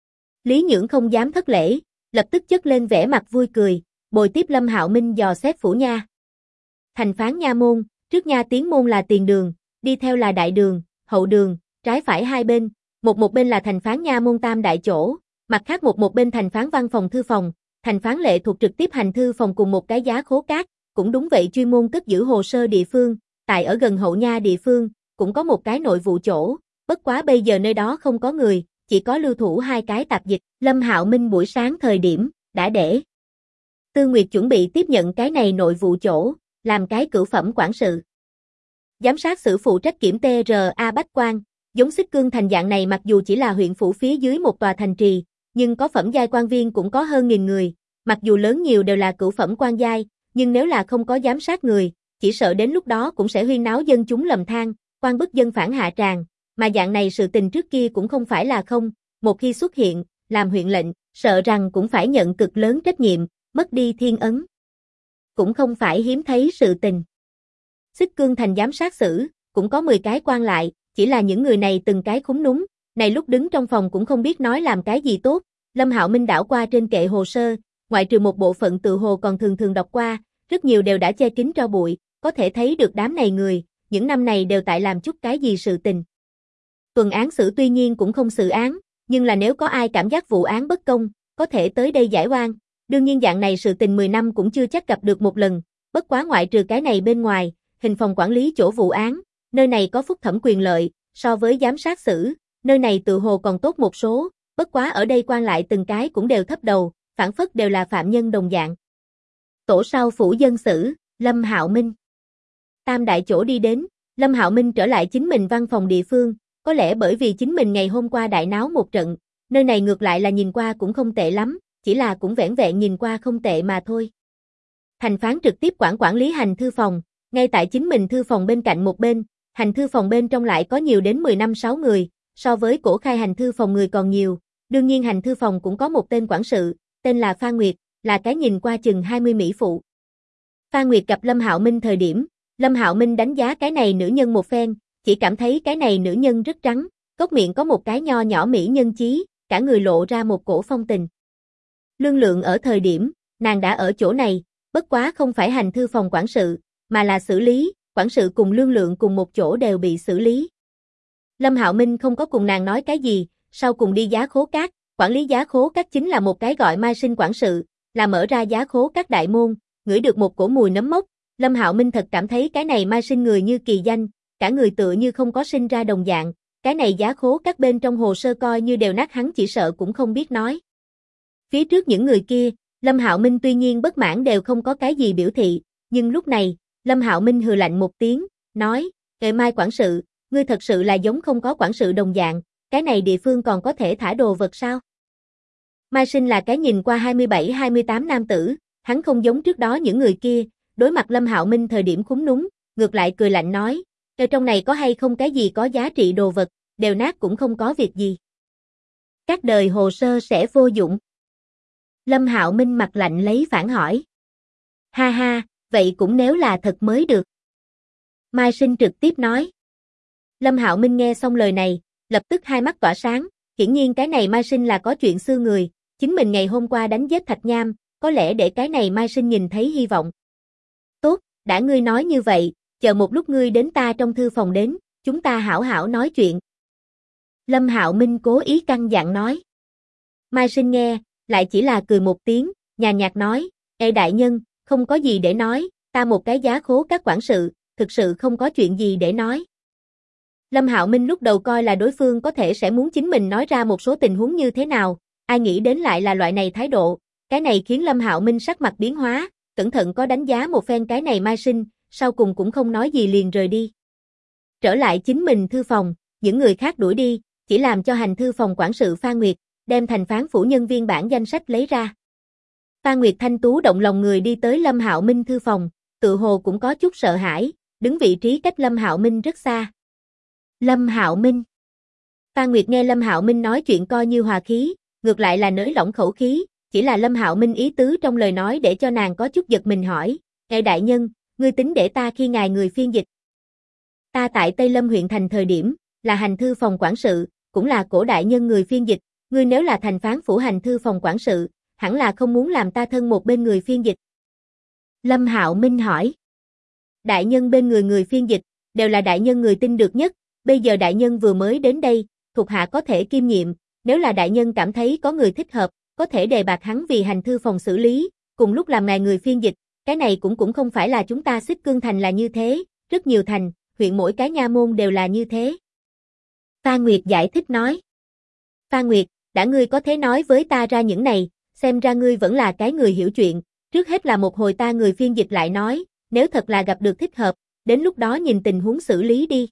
A: Lý Nhưỡng không dám thất lễ, lập tức chất lên vẻ mặt vui cười, bồi tiếp Lâm Hạo Minh dò xét phủ nha. Thành phán nha môn, trước nha tiến môn là tiền đường, đi theo là đại đường, hậu đường, trái phải hai bên, một bên là thành phán nha môn tam đại chỗ, mặt khác một bên thành phán văn phòng thư phòng, thành phán lệ thuộc trực tiếp hành thư phòng cùng một cái giá khố cát, cũng đúng vậy chuyên môn cất giữ hồ sơ địa phương, tại ở gần hậu nha địa phương, cũng có một cái nội vụ chỗ, bất quá bây giờ nơi đó không có người, chỉ có lưu thủ 2 cái tạp dịch, Lâm Hạo Minh buổi sáng thời điểm, đã để Tư Nguyệt chuẩn bị tiếp nhận cái này nội vụ chỗ, làm cái cửu phẩm quản sự. Giám sát sử phụ trách kiểm TRA Bách Quan, giống Xích Cương Thành dạng này mặc dù chỉ là huyện phủ phía dưới một tòa thành trì, nhưng có phẩm giai quan viên cũng có hơn 1000 người, mặc dù lớn nhiều đều là cửu phẩm quan giai, nhưng nếu là không có giám sát người, chỉ sợ đến lúc đó cũng sẽ huyên náo dân chúng lầm than, quan bức dân phản hạ tràng, mà dạng này sự tình trước kia cũng không phải là không, một khi xuất hiện, làm huyện lệnh, sợ rằng cũng phải nhận cực lớn trách nhiệm, mất đi thiên ấn. Cũng không phải hiếm thấy sự tình. Xích Cương Thành giám sát sử, cũng có 10 cái quan lại, chỉ là những người này từng cái khúm núm, này lúc đứng trong phòng cũng không biết nói làm cái gì tốt. Lâm Hạo Minh đảo qua trên kệ hồ sơ, ngoại trừ một bộ phận tự hồ còn thường đọc qua, rất nhiều đều đã che kín tro bụi, có thể thấy được đám này người, những năm này đều tại làm chút cái gì sự tình. Tuần án xử tuy nhiên cũng không xử án, nhưng là nếu có ai cảm giác vụ án bất công, có thể tới đây giải oan. Đương nhiên dạng này sự tình 10 năm cũng chưa chắc gặp được một lần, bất quá ngoại trừ cái này bên ngoài, hình phòng quản lý chỗ vụ án, nơi này có phúc thẩm quyền lợi, so với giám sát xử, nơi này tự hồ còn tốt một số, bất quá ở đây quan lại từng cái cũng đều thấp đầu, phản phất đều là phạm nhân đồng dạng. Tổ sau phủ dân xử, Lâm Hạo Minh. Tam đại chỗ đi đến, Lâm Hạo Minh trở lại chính mình văn phòng địa phương, có lẽ bởi vì chính mình ngày hôm qua đại náo một trận, nơi này ngược lại là nhìn qua cũng không tệ lắm, chỉ là cũng vẻn vẹn nhìn qua không tệ mà thôi. Thành phán trực tiếp quản lý hành thư phòng, ngay tại chính mình thư phòng bên cạnh một bên, hành thư phòng bên trong lại có nhiều đến 15-6 người, so với cổ khai hành thư phòng người còn nhiều, đương nhiên hành thư phòng cũng có một tên quản sự, tên là Phan Nguyệt, là cái nhìn qua chừng 20 mỹ phụ. Phan Nguyệt gặp Lâm Hạo Minh thời điểm, Lâm Hạo Minh đánh giá cái này nữ nhân một phen, chỉ cảm thấy cái này nữ nhân rất trắng, cốt miệng có một cái nho nhỏ mỹ nhân chí, cả người lộ ra một cổ phong tình. Lương Lượng ở thời điểm, nàng đã ở chỗ này, bất quá không phải hành thư phòng quản sự, mà là xử lý, quản sự cùng Lương Lượng cùng một chỗ đều bị xử lý. Lâm Hạo Minh không có cùng nàng nói cái gì, sau cùng đi Giá Khố Các, quản lý Giá Khố Các chính là một cái gọi Mai Sinh quản sự, là mở ra Giá Khố Các đại môn, ngửi được một cổ mùi nấm mốc, Lâm Hạo Minh thật cảm thấy cái này Mai Sinh người như kỳ danh, cả người tựa như không có sinh ra đồng dạng, cái này Giá Khố Các bên trong hồ sơ coi như đều nát hắn chỉ sợ cũng không biết nói. Phía trước những người kia, Lâm Hạo Minh tuy nhiên bất mãn đều không có cái gì biểu thị, nhưng lúc này, Lâm Hạo Minh hừ lạnh một tiếng, nói, Mai quản sự, ngươi thật sự là giống không có quản sự đồng dạng, cái này địa phương còn có thể thả đồ vật sao? Mai Sinh là cái nhìn qua 27-28 nam tử, hắn không giống trước đó những người kia, đối mặt Lâm Hạo Minh thời điểm khúm núm, ngược lại cười lạnh nói, trong này có hay không cái gì có giá trị đồ vật, đều nát cũng không có việc gì. Các đời hồ sơ sẽ vô dụng. Lâm Hạo Minh mặt lạnh lấy phản hỏi. Ha ha, vậy cũng nếu là thật mới được. Mai Sinh trực tiếp nói. Lâm Hạo Minh nghe xong lời này, lập tức hai mắt tỏa sáng, hiển nhiên cái này Mai Sinh là có chuyện xưa người, chính mình ngày hôm qua đánh giết Thạch Nham, có lẽ để cái này Mai Sinh nhìn thấy hy vọng. Tốt, đã ngươi nói như vậy, chờ một lúc ngươi đến ta trong thư phòng đến, chúng ta hảo hảo nói chuyện. Lâm Hạo Minh cố ý căn dặn nói. Mai Sinh nghe, lại chỉ là cười một tiếng, nhàn nhạt nói, Ê đại nhân, không có gì để nói, ta một cái Giá Khố Các quản sự, thực sự không có chuyện gì để nói. Lâm Hạo Minh lúc đầu coi là đối phương có thể sẽ muốn chính mình nói ra một số tình huống như thế nào, ai nghĩ đến lại là loại này thái độ, cái này khiến Lâm Hạo Minh sắc mặt biến hóa, cẩn thận có đánh giá một phen cái này Mai Sinh, sau cùng cũng không nói gì liền rời đi. Trở lại chính mình thư phòng, những người khác đuổi đi, chỉ làm cho hành thư phòng quản sự Phan Nguyệt, đem thành phán phủ nhân viên bản danh sách lấy ra. Phan Nguyệt thanh tú động lòng người đi tới Lâm Hạo Minh thư phòng, tự hồ cũng có chút sợ hãi, đứng vị trí cách Lâm Hạo Minh rất xa. Lâm Hạo Minh. Phan Nguyệt nghe Lâm Hạo Minh nói chuyện coi như hòa khí, ngược lại là nới lỏng khẩu khí, chỉ là Lâm Hạo Minh ý tứ trong lời nói để cho nàng có chút giật mình hỏi, đại nhân, ngươi tính để ta khi ngài người phiên dịch. Ta tại Tây Lâm huyện thành thời điểm, là hành thư phòng quản sự, cũng là cổ đại nhân người phiên dịch, ngươi nếu là thành phán phủ hành thư phòng quản sự, hẳn là không muốn làm ta thân một bên người phiên dịch. Lâm Hạo Minh hỏi. Đại nhân bên người phiên dịch, đều là đại nhân người tin được nhất, bây giờ đại nhân vừa mới đến đây, thuộc hạ có thể kiêm nhiệm, nếu là đại nhân cảm thấy có người thích hợp, có thể đề bạt hắn vì hành thư phòng xử lý, cùng lúc làm ngài người phiên dịch, cái này cũng không phải là chúng ta Xích Cương thành là như thế, rất nhiều thành, huyện mỗi cái nha môn đều là như thế. Phan Nguyệt giải thích nói. Phan Nguyệt, đã ngươi có thể nói với ta ra những này, xem ra ngươi vẫn là cái người hiểu chuyện, trước hết là một hồi ta người phiên dịch lại nói, nếu thật là gặp được thích hợp, đến lúc đó nhìn tình huống xử lý đi.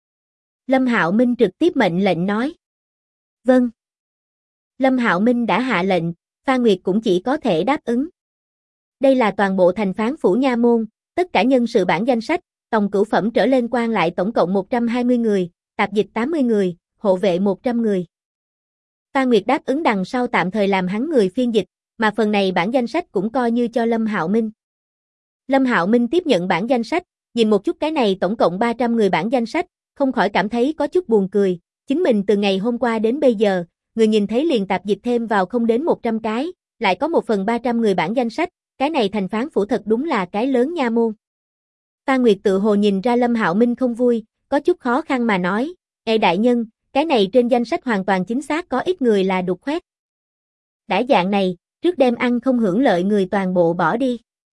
A: Lâm Hạo Minh trực tiếp mệnh lệnh nói. Vâng. Lâm Hạo Minh đã hạ lệnh, Phan Nguyệt cũng chỉ có thể đáp ứng. Đây là toàn bộ thành phán phủ nha môn, tất cả nhân sự bản danh sách, tổng cửu phẩm trở lên quan lại tổng cộng 120 người, tạp dịch 80 người, hộ vệ 100 người. Phan Nguyệt đáp ứng đằng sau tạm thời làm hắn người phiên dịch, mà phần này bản danh sách cũng coi như cho Lâm Hạo Minh. Lâm Hạo Minh tiếp nhận bản danh sách, nhìn một chút cái này tổng cộng 300 người bản danh sách, không khỏi cảm thấy có chút buồn cười, chính mình từ ngày hôm qua đến bây giờ, người nhìn thấy liền tạp dịch thêm vào không đến 100 cái, lại có 1/300 người bản danh sách, cái này thành phán phủ thật đúng là cái lớn nha môn. Phan Nguyệt tự hồ nhìn ra Lâm Hạo Minh không vui, có chút khó khăn mà nói, đại nhân, cái này trên danh sách hoàn toàn chính xác có ít người là đục khoét. Đã dạng này, trước đem ăn không hưởng lợi người toàn bộ bỏ đi.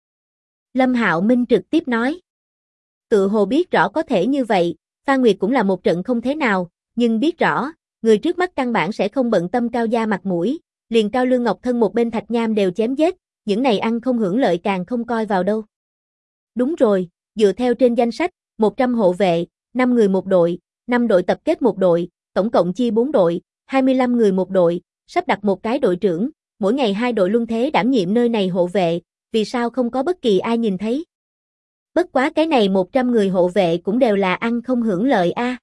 A: Lâm Hạo Minh trực tiếp nói. Tự hồ biết rõ có thể như vậy, Phan Nguyệt cũng là một trận không thế nào, nhưng biết rõ, người trước mắt căn bản sẽ không bận tâm Cao gia mặt mũi, liền Cao Lương Ngọc thân một bên Thạch Nham đều chém giết, những này ăn không hưởng lợi càng không coi vào đâu. Đúng rồi, dựa theo trên danh sách, 100 hộ vệ, 5 người một đội, 5 đội tập kết một đội, tổng cộng chia 4 đội, 25 người một đội, sắp đặt một cái đội trưởng, mỗi ngày 2 đội luân thế đảm nhiệm nơi này hộ vệ, vì sao không có bất kỳ ai nhìn thấy? Bất quá cái này 100 người hộ vệ cũng đều là ăn không hưởng lợi a.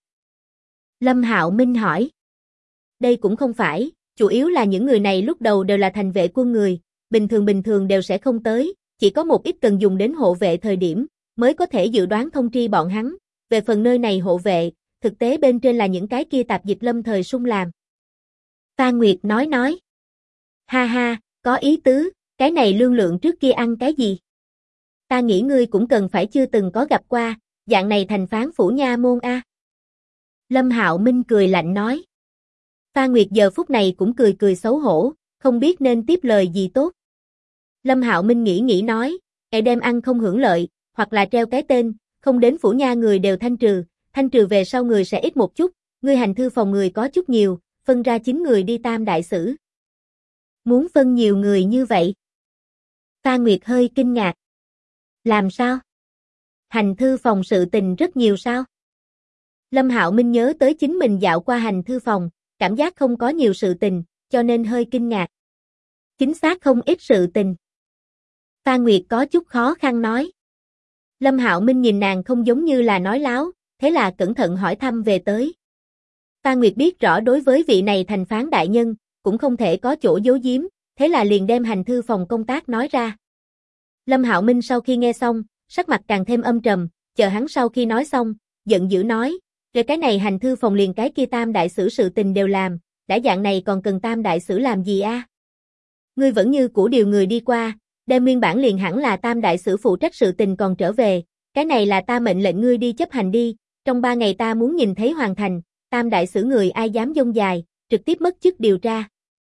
A: Lâm Hạo Minh hỏi. Đây cũng không phải, chủ yếu là những người này lúc đầu đều là thành vệ quân người, bình thường đều sẽ không tới, chỉ có một ít cần dùng đến hộ vệ thời điểm, mới có thể dự đoán thông tri bọn hắn, về phần nơi này hộ vệ, thực tế bên trên là những cái kia tạp dịch lâm thời sung làm. Phan Nguyệt nói. Ha ha, có ý tứ, cái này lương lượng trước kia ăn cái gì? Ta nghĩ ngươi cũng cần phải chưa từng có gặp qua, dạng này thành phán phủ nha môn a. Lâm Hạo Minh cười lạnh nói. Phan Nguyệt giờ phút này cũng cười xấu hổ, không biết nên tiếp lời gì tốt. Lâm Hạo Minh nghĩ nói, đem ăn không hưởng lợi, hoặc là treo cái tên, không đến phủ nha người đều thanh trừ về sau người sẽ ít một chút, ngươi hành thư phòng người có chút nhiều, phân ra 9 người đi tam đại sử. Muốn phân nhiều người như vậy? Phan Nguyệt hơi kinh ngạc. Làm sao? Hành thư phòng sự tình rất nhiều sao? Lâm Hạo Minh nhớ tới chính mình dạo qua hành thư phòng, cảm giác không có nhiều sự tình, cho nên hơi kinh ngạc. Chính xác không ít sự tình. Phan Nguyệt có chút khó khăn nói. Lâm Hạo Minh nhìn nàng không giống như là nói láo, thế là cẩn thận hỏi thăm về tới. Phan Nguyệt biết rõ đối với vị này thành phán đại nhân, cũng không thể có chỗ giấu giếm, thế là liền đem hành thư phòng công tác nói ra. Lâm Hạo Minh sau khi nghe xong, sắc mặt càng thêm âm trầm, chờ hắn sau khi nói xong, giận dữ nói, rồi cái này hành thư phòng liền cái kia tam đại sử sự tình đều làm, đã dạng này còn cần tam đại sử làm gì a? Ngươi vẫn như cũ điều người đi qua, đem nguyên bản liền hẳn là tam đại sử phụ trách sự tình còn trở về, cái này là ta mệnh lệnh ngươi đi chấp hành đi, trong 3 ngày ta muốn nhìn thấy hoàn thành, tam đại sử người ai dám dông dài, trực tiếp mất chức điều tra.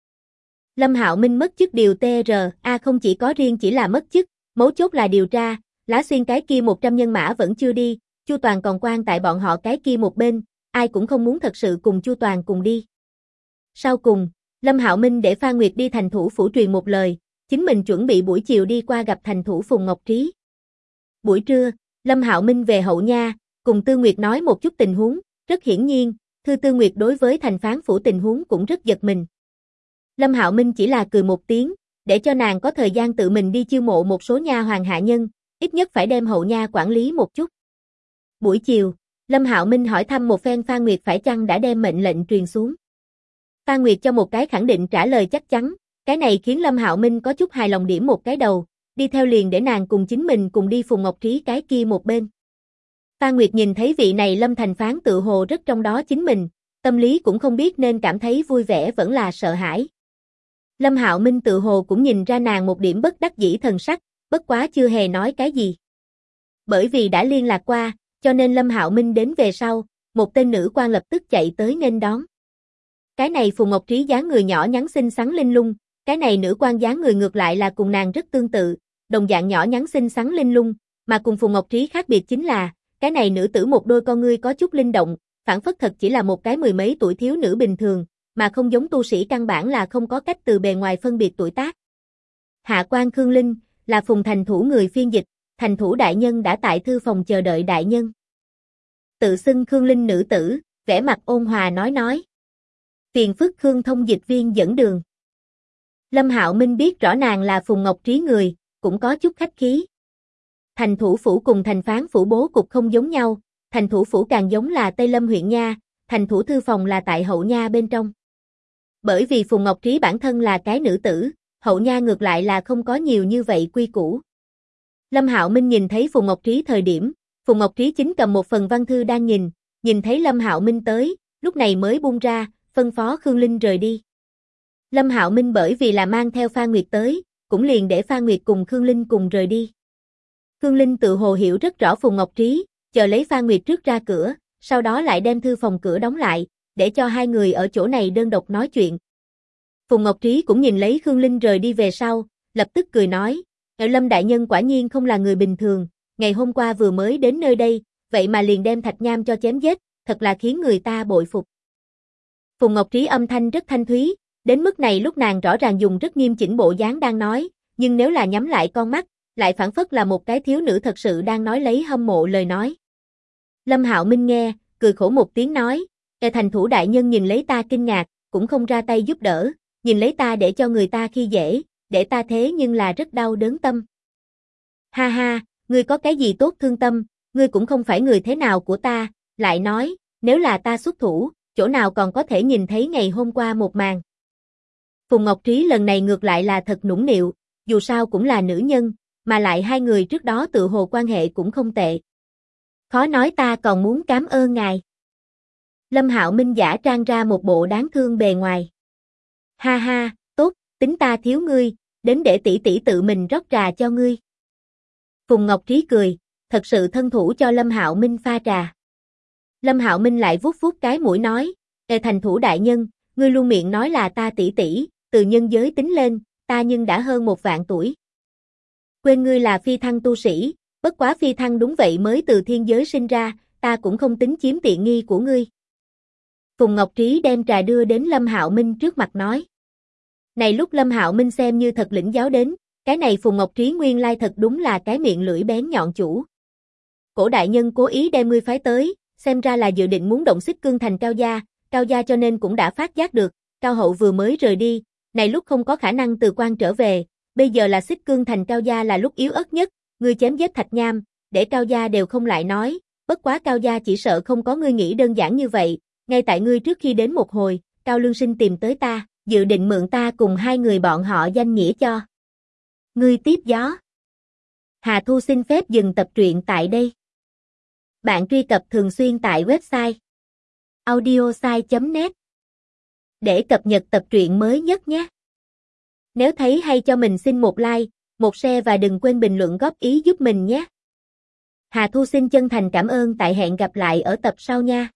A: Lâm Hạo Minh mất chức điều TRA không chỉ có riêng chỉ là mất chức, mấu chốt là điều tra, Lá Xuyên cái kia 100 nhân mã vẫn chưa đi, Chu Toàn còn quan tại bọn họ cái kia một bên, ai cũng không muốn thật sự cùng Chu Toàn cùng đi. Sau cùng, Lâm Hạo Minh để Phan Nguyệt đi thành thủ phủ truyền một lời, chính mình chuẩn bị buổi chiều đi qua gặp thành thủ Phùng Ngọc Trí. Buổi trưa, Lâm Hạo Minh về Hậu Nha, cùng Tư Nguyệt nói một chút tình huống, rất hiển nhiên, Tư Nguyệt đối với thành phán phủ tình huống cũng rất giật mình. Lâm Hạo Minh chỉ là cười một tiếng, để cho nàng có thời gian tự mình đi chiêu mộ một số nha hoàn hạ nhân, ít nhất phải đem Hậu Nha quản lý một chút. Buổi chiều, Lâm Hạo Minh hỏi thăm một phen Phan Nguyệt phải chăng đã đem mệnh lệnh truyền xuống. Phan Nguyệt cho một cái khẳng định trả lời chắc chắn, cái này khiến Lâm Hạo Minh có chút hài lòng điểm một cái đầu, đi theo liền để nàng cùng chính mình cùng đi Phùng Ngọc Trí cái kia một bên. Phan Nguyệt nhìn thấy vị này Lâm thành phán tự hồ rất trong đó chính mình, tâm lý cũng không biết nên cảm thấy vui vẻ vẫn là sợ hãi. Lâm Hạo Minh tự hồ cũng nhìn ra nàng một điểm bất đắc dĩ thần sắc, bất quá chưa hề nói cái gì. Bởi vì đã liên lạc qua, cho nên Lâm Hạo Minh đến về sau, một tên nữ quan lập tức chạy tới nghênh đón. Cái này Phùng Ngọc Trí dáng người nhỏ nhắn xinh xắn linh lung, cái này nữ quan dáng người ngược lại là cùng nàng rất tương tự, đồng dạng nhỏ nhắn xinh xắn linh lung, mà cùng Phùng Ngọc Trí khác biệt chính là, cái này nữ tử một đôi con ngươi có chút linh động, phảng phất thật chỉ là một cái 10 mấy tuổi thiếu nữ bình thường, mà không giống tu sĩ căn bản là không có cách từ bề ngoài phân biệt tuổi tác. Hạ quan Khương Linh, là Phùng thành thủ người phiên dịch, thành thủ đại nhân đã tại thư phòng chờ đợi đại nhân. Tự xưng Khương Linh nữ tử, vẻ mặt ôn hòa nói. Phiền phức Khương thông dịch viên dẫn đường. Lâm Hạo Minh biết rõ nàng là Phùng Ngọc Trí người, cũng có chút khách khí. Thành thủ phủ cùng thành phán phủ bố cục không giống nhau, thành thủ phủ càng giống là Tây Lâm huyện nha, thành thủ thư phòng là tại Hậu Nha bên trong. Bởi vì Phùng Ngọc Trí bản thân là cái nữ tử, Hậu Nha ngược lại là không có nhiều như vậy quy củ. Lâm Hạo Minh nhìn thấy Phùng Ngọc Trí thời điểm, Phùng Ngọc Trí chính cầm một phần văn thư đang nhìn thấy Lâm Hạo Minh tới, lúc này mới buông ra, phân phó Khương Linh rời đi. Lâm Hạo Minh bởi vì là mang theo Phan Nguyệt tới, cũng liền để Phan Nguyệt cùng Khương Linh cùng rời đi. Khương Linh tự hồ hiểu rất rõ Phùng Ngọc Trí, chờ lấy Phan Nguyệt trước ra cửa, sau đó lại đem thư phòng cửa đóng lại, để cho hai người ở chỗ này đơn độc nói chuyện. Phùng Ngọc Trí cũng nhìn lấy Khương Linh rời đi về sau, lập tức cười nói, Lâm đại nhân quả nhiên không là người bình thường, ngày hôm qua vừa mới đến nơi đây, vậy mà liền đem Thạch Nham cho chém giết, thật là khiến người ta bội phục. Phùng Ngọc Trí âm thanh rất thanh thúy, đến mức này lúc nàng rõ ràng dùng rất nghiêm chỉnh bộ dáng đang nói, nhưng nếu là nhắm lại con mắt, lại phảng phất là một cái thiếu nữ thật sự đang nói lấy hâm mộ lời nói. Lâm Hạo Minh nghe, cười khổ một tiếng nói, thành thủ đại nhân nhìn lấy ta kinh ngạc, cũng không ra tay giúp đỡ, nhìn lấy ta để cho người ta khi dễ, để ta thế nhưng là rất đau đớn tâm. Ha ha, ngươi có cái gì tốt thương tâm, ngươi cũng không phải người thế nào của ta, lại nói, nếu là ta xuất thủ, chỗ nào còn có thể nhìn thấy ngày hôm qua một màn. Phùng Ngọc Trí lần này ngược lại là thật nũng nịu, dù sao cũng là nữ nhân, mà lại hai người trước đó tự hồ quan hệ cũng không tệ. Khó nói ta còn muốn cảm ơn ngài. Lâm Hạo Minh giả trang ra một bộ đáng thương bề ngoài. Ha ha, tốt, tính ta thiếu ngươi, đến để tỷ tỷ tự mình rót trà cho ngươi. Phùng Ngọc Trí cười, thật sự thân thủ cho Lâm Hạo Minh pha trà. Lâm Hạo Minh lại vuốt vuốt cái mũi nói, thành thủ đại nhân, ngươi luôn miệng nói là ta tỷ tỷ, từ nhân giới tính lên, ta nhưng đã hơn 1.000 tuổi. Quên ngươi là phi thăng tu sĩ, bất quá phi thăng đúng vậy mới từ thiên giới sinh ra, ta cũng không tính chiếm tiện nghi của ngươi. Phùng Ngọc Trí đem trà đưa đến Lâm Hạo Minh trước mặt nói. Này lúc Lâm Hạo Minh xem như thật lĩnh giáo đến, cái này Phùng Ngọc Trí nguyên lai thật đúng là cái miệng lưỡi bén nhọn chủ. Cổ đại nhân cố ý đem ngươi phái tới, xem ra là dự định muốn động Xích Cương Thành Cao gia cho nên cũng đã phát giác được, Cao Hậu vừa mới rời đi, này lúc không có khả năng từ quan trở về, bây giờ là Xích Cương Thành Cao gia là lúc yếu ớt nhất, ngươi chém giết Thạch Nham, để Cao gia đều không lại nói, bất quá Cao gia chỉ sợ không có ngươi nghĩ đơn giản như vậy, ngay tại ngươi trước khi đến một hồi, Cao Lương Sinh tìm tới ta, dự định mượn ta cùng hai người bọn họ danh nghĩa cho ngươi tiếp gió. Hà Thu xin phép dừng tập truyện tại đây. Bạn truy cập thường xuyên tại website audiosai.net để cập nhật tập truyện mới nhất nhé. Nếu thấy hay cho mình xin một like, một share và đừng quên bình luận góp ý giúp mình nhé. Hà Thu xin chân thành cảm ơn, tại hẹn gặp lại ở tập sau nha.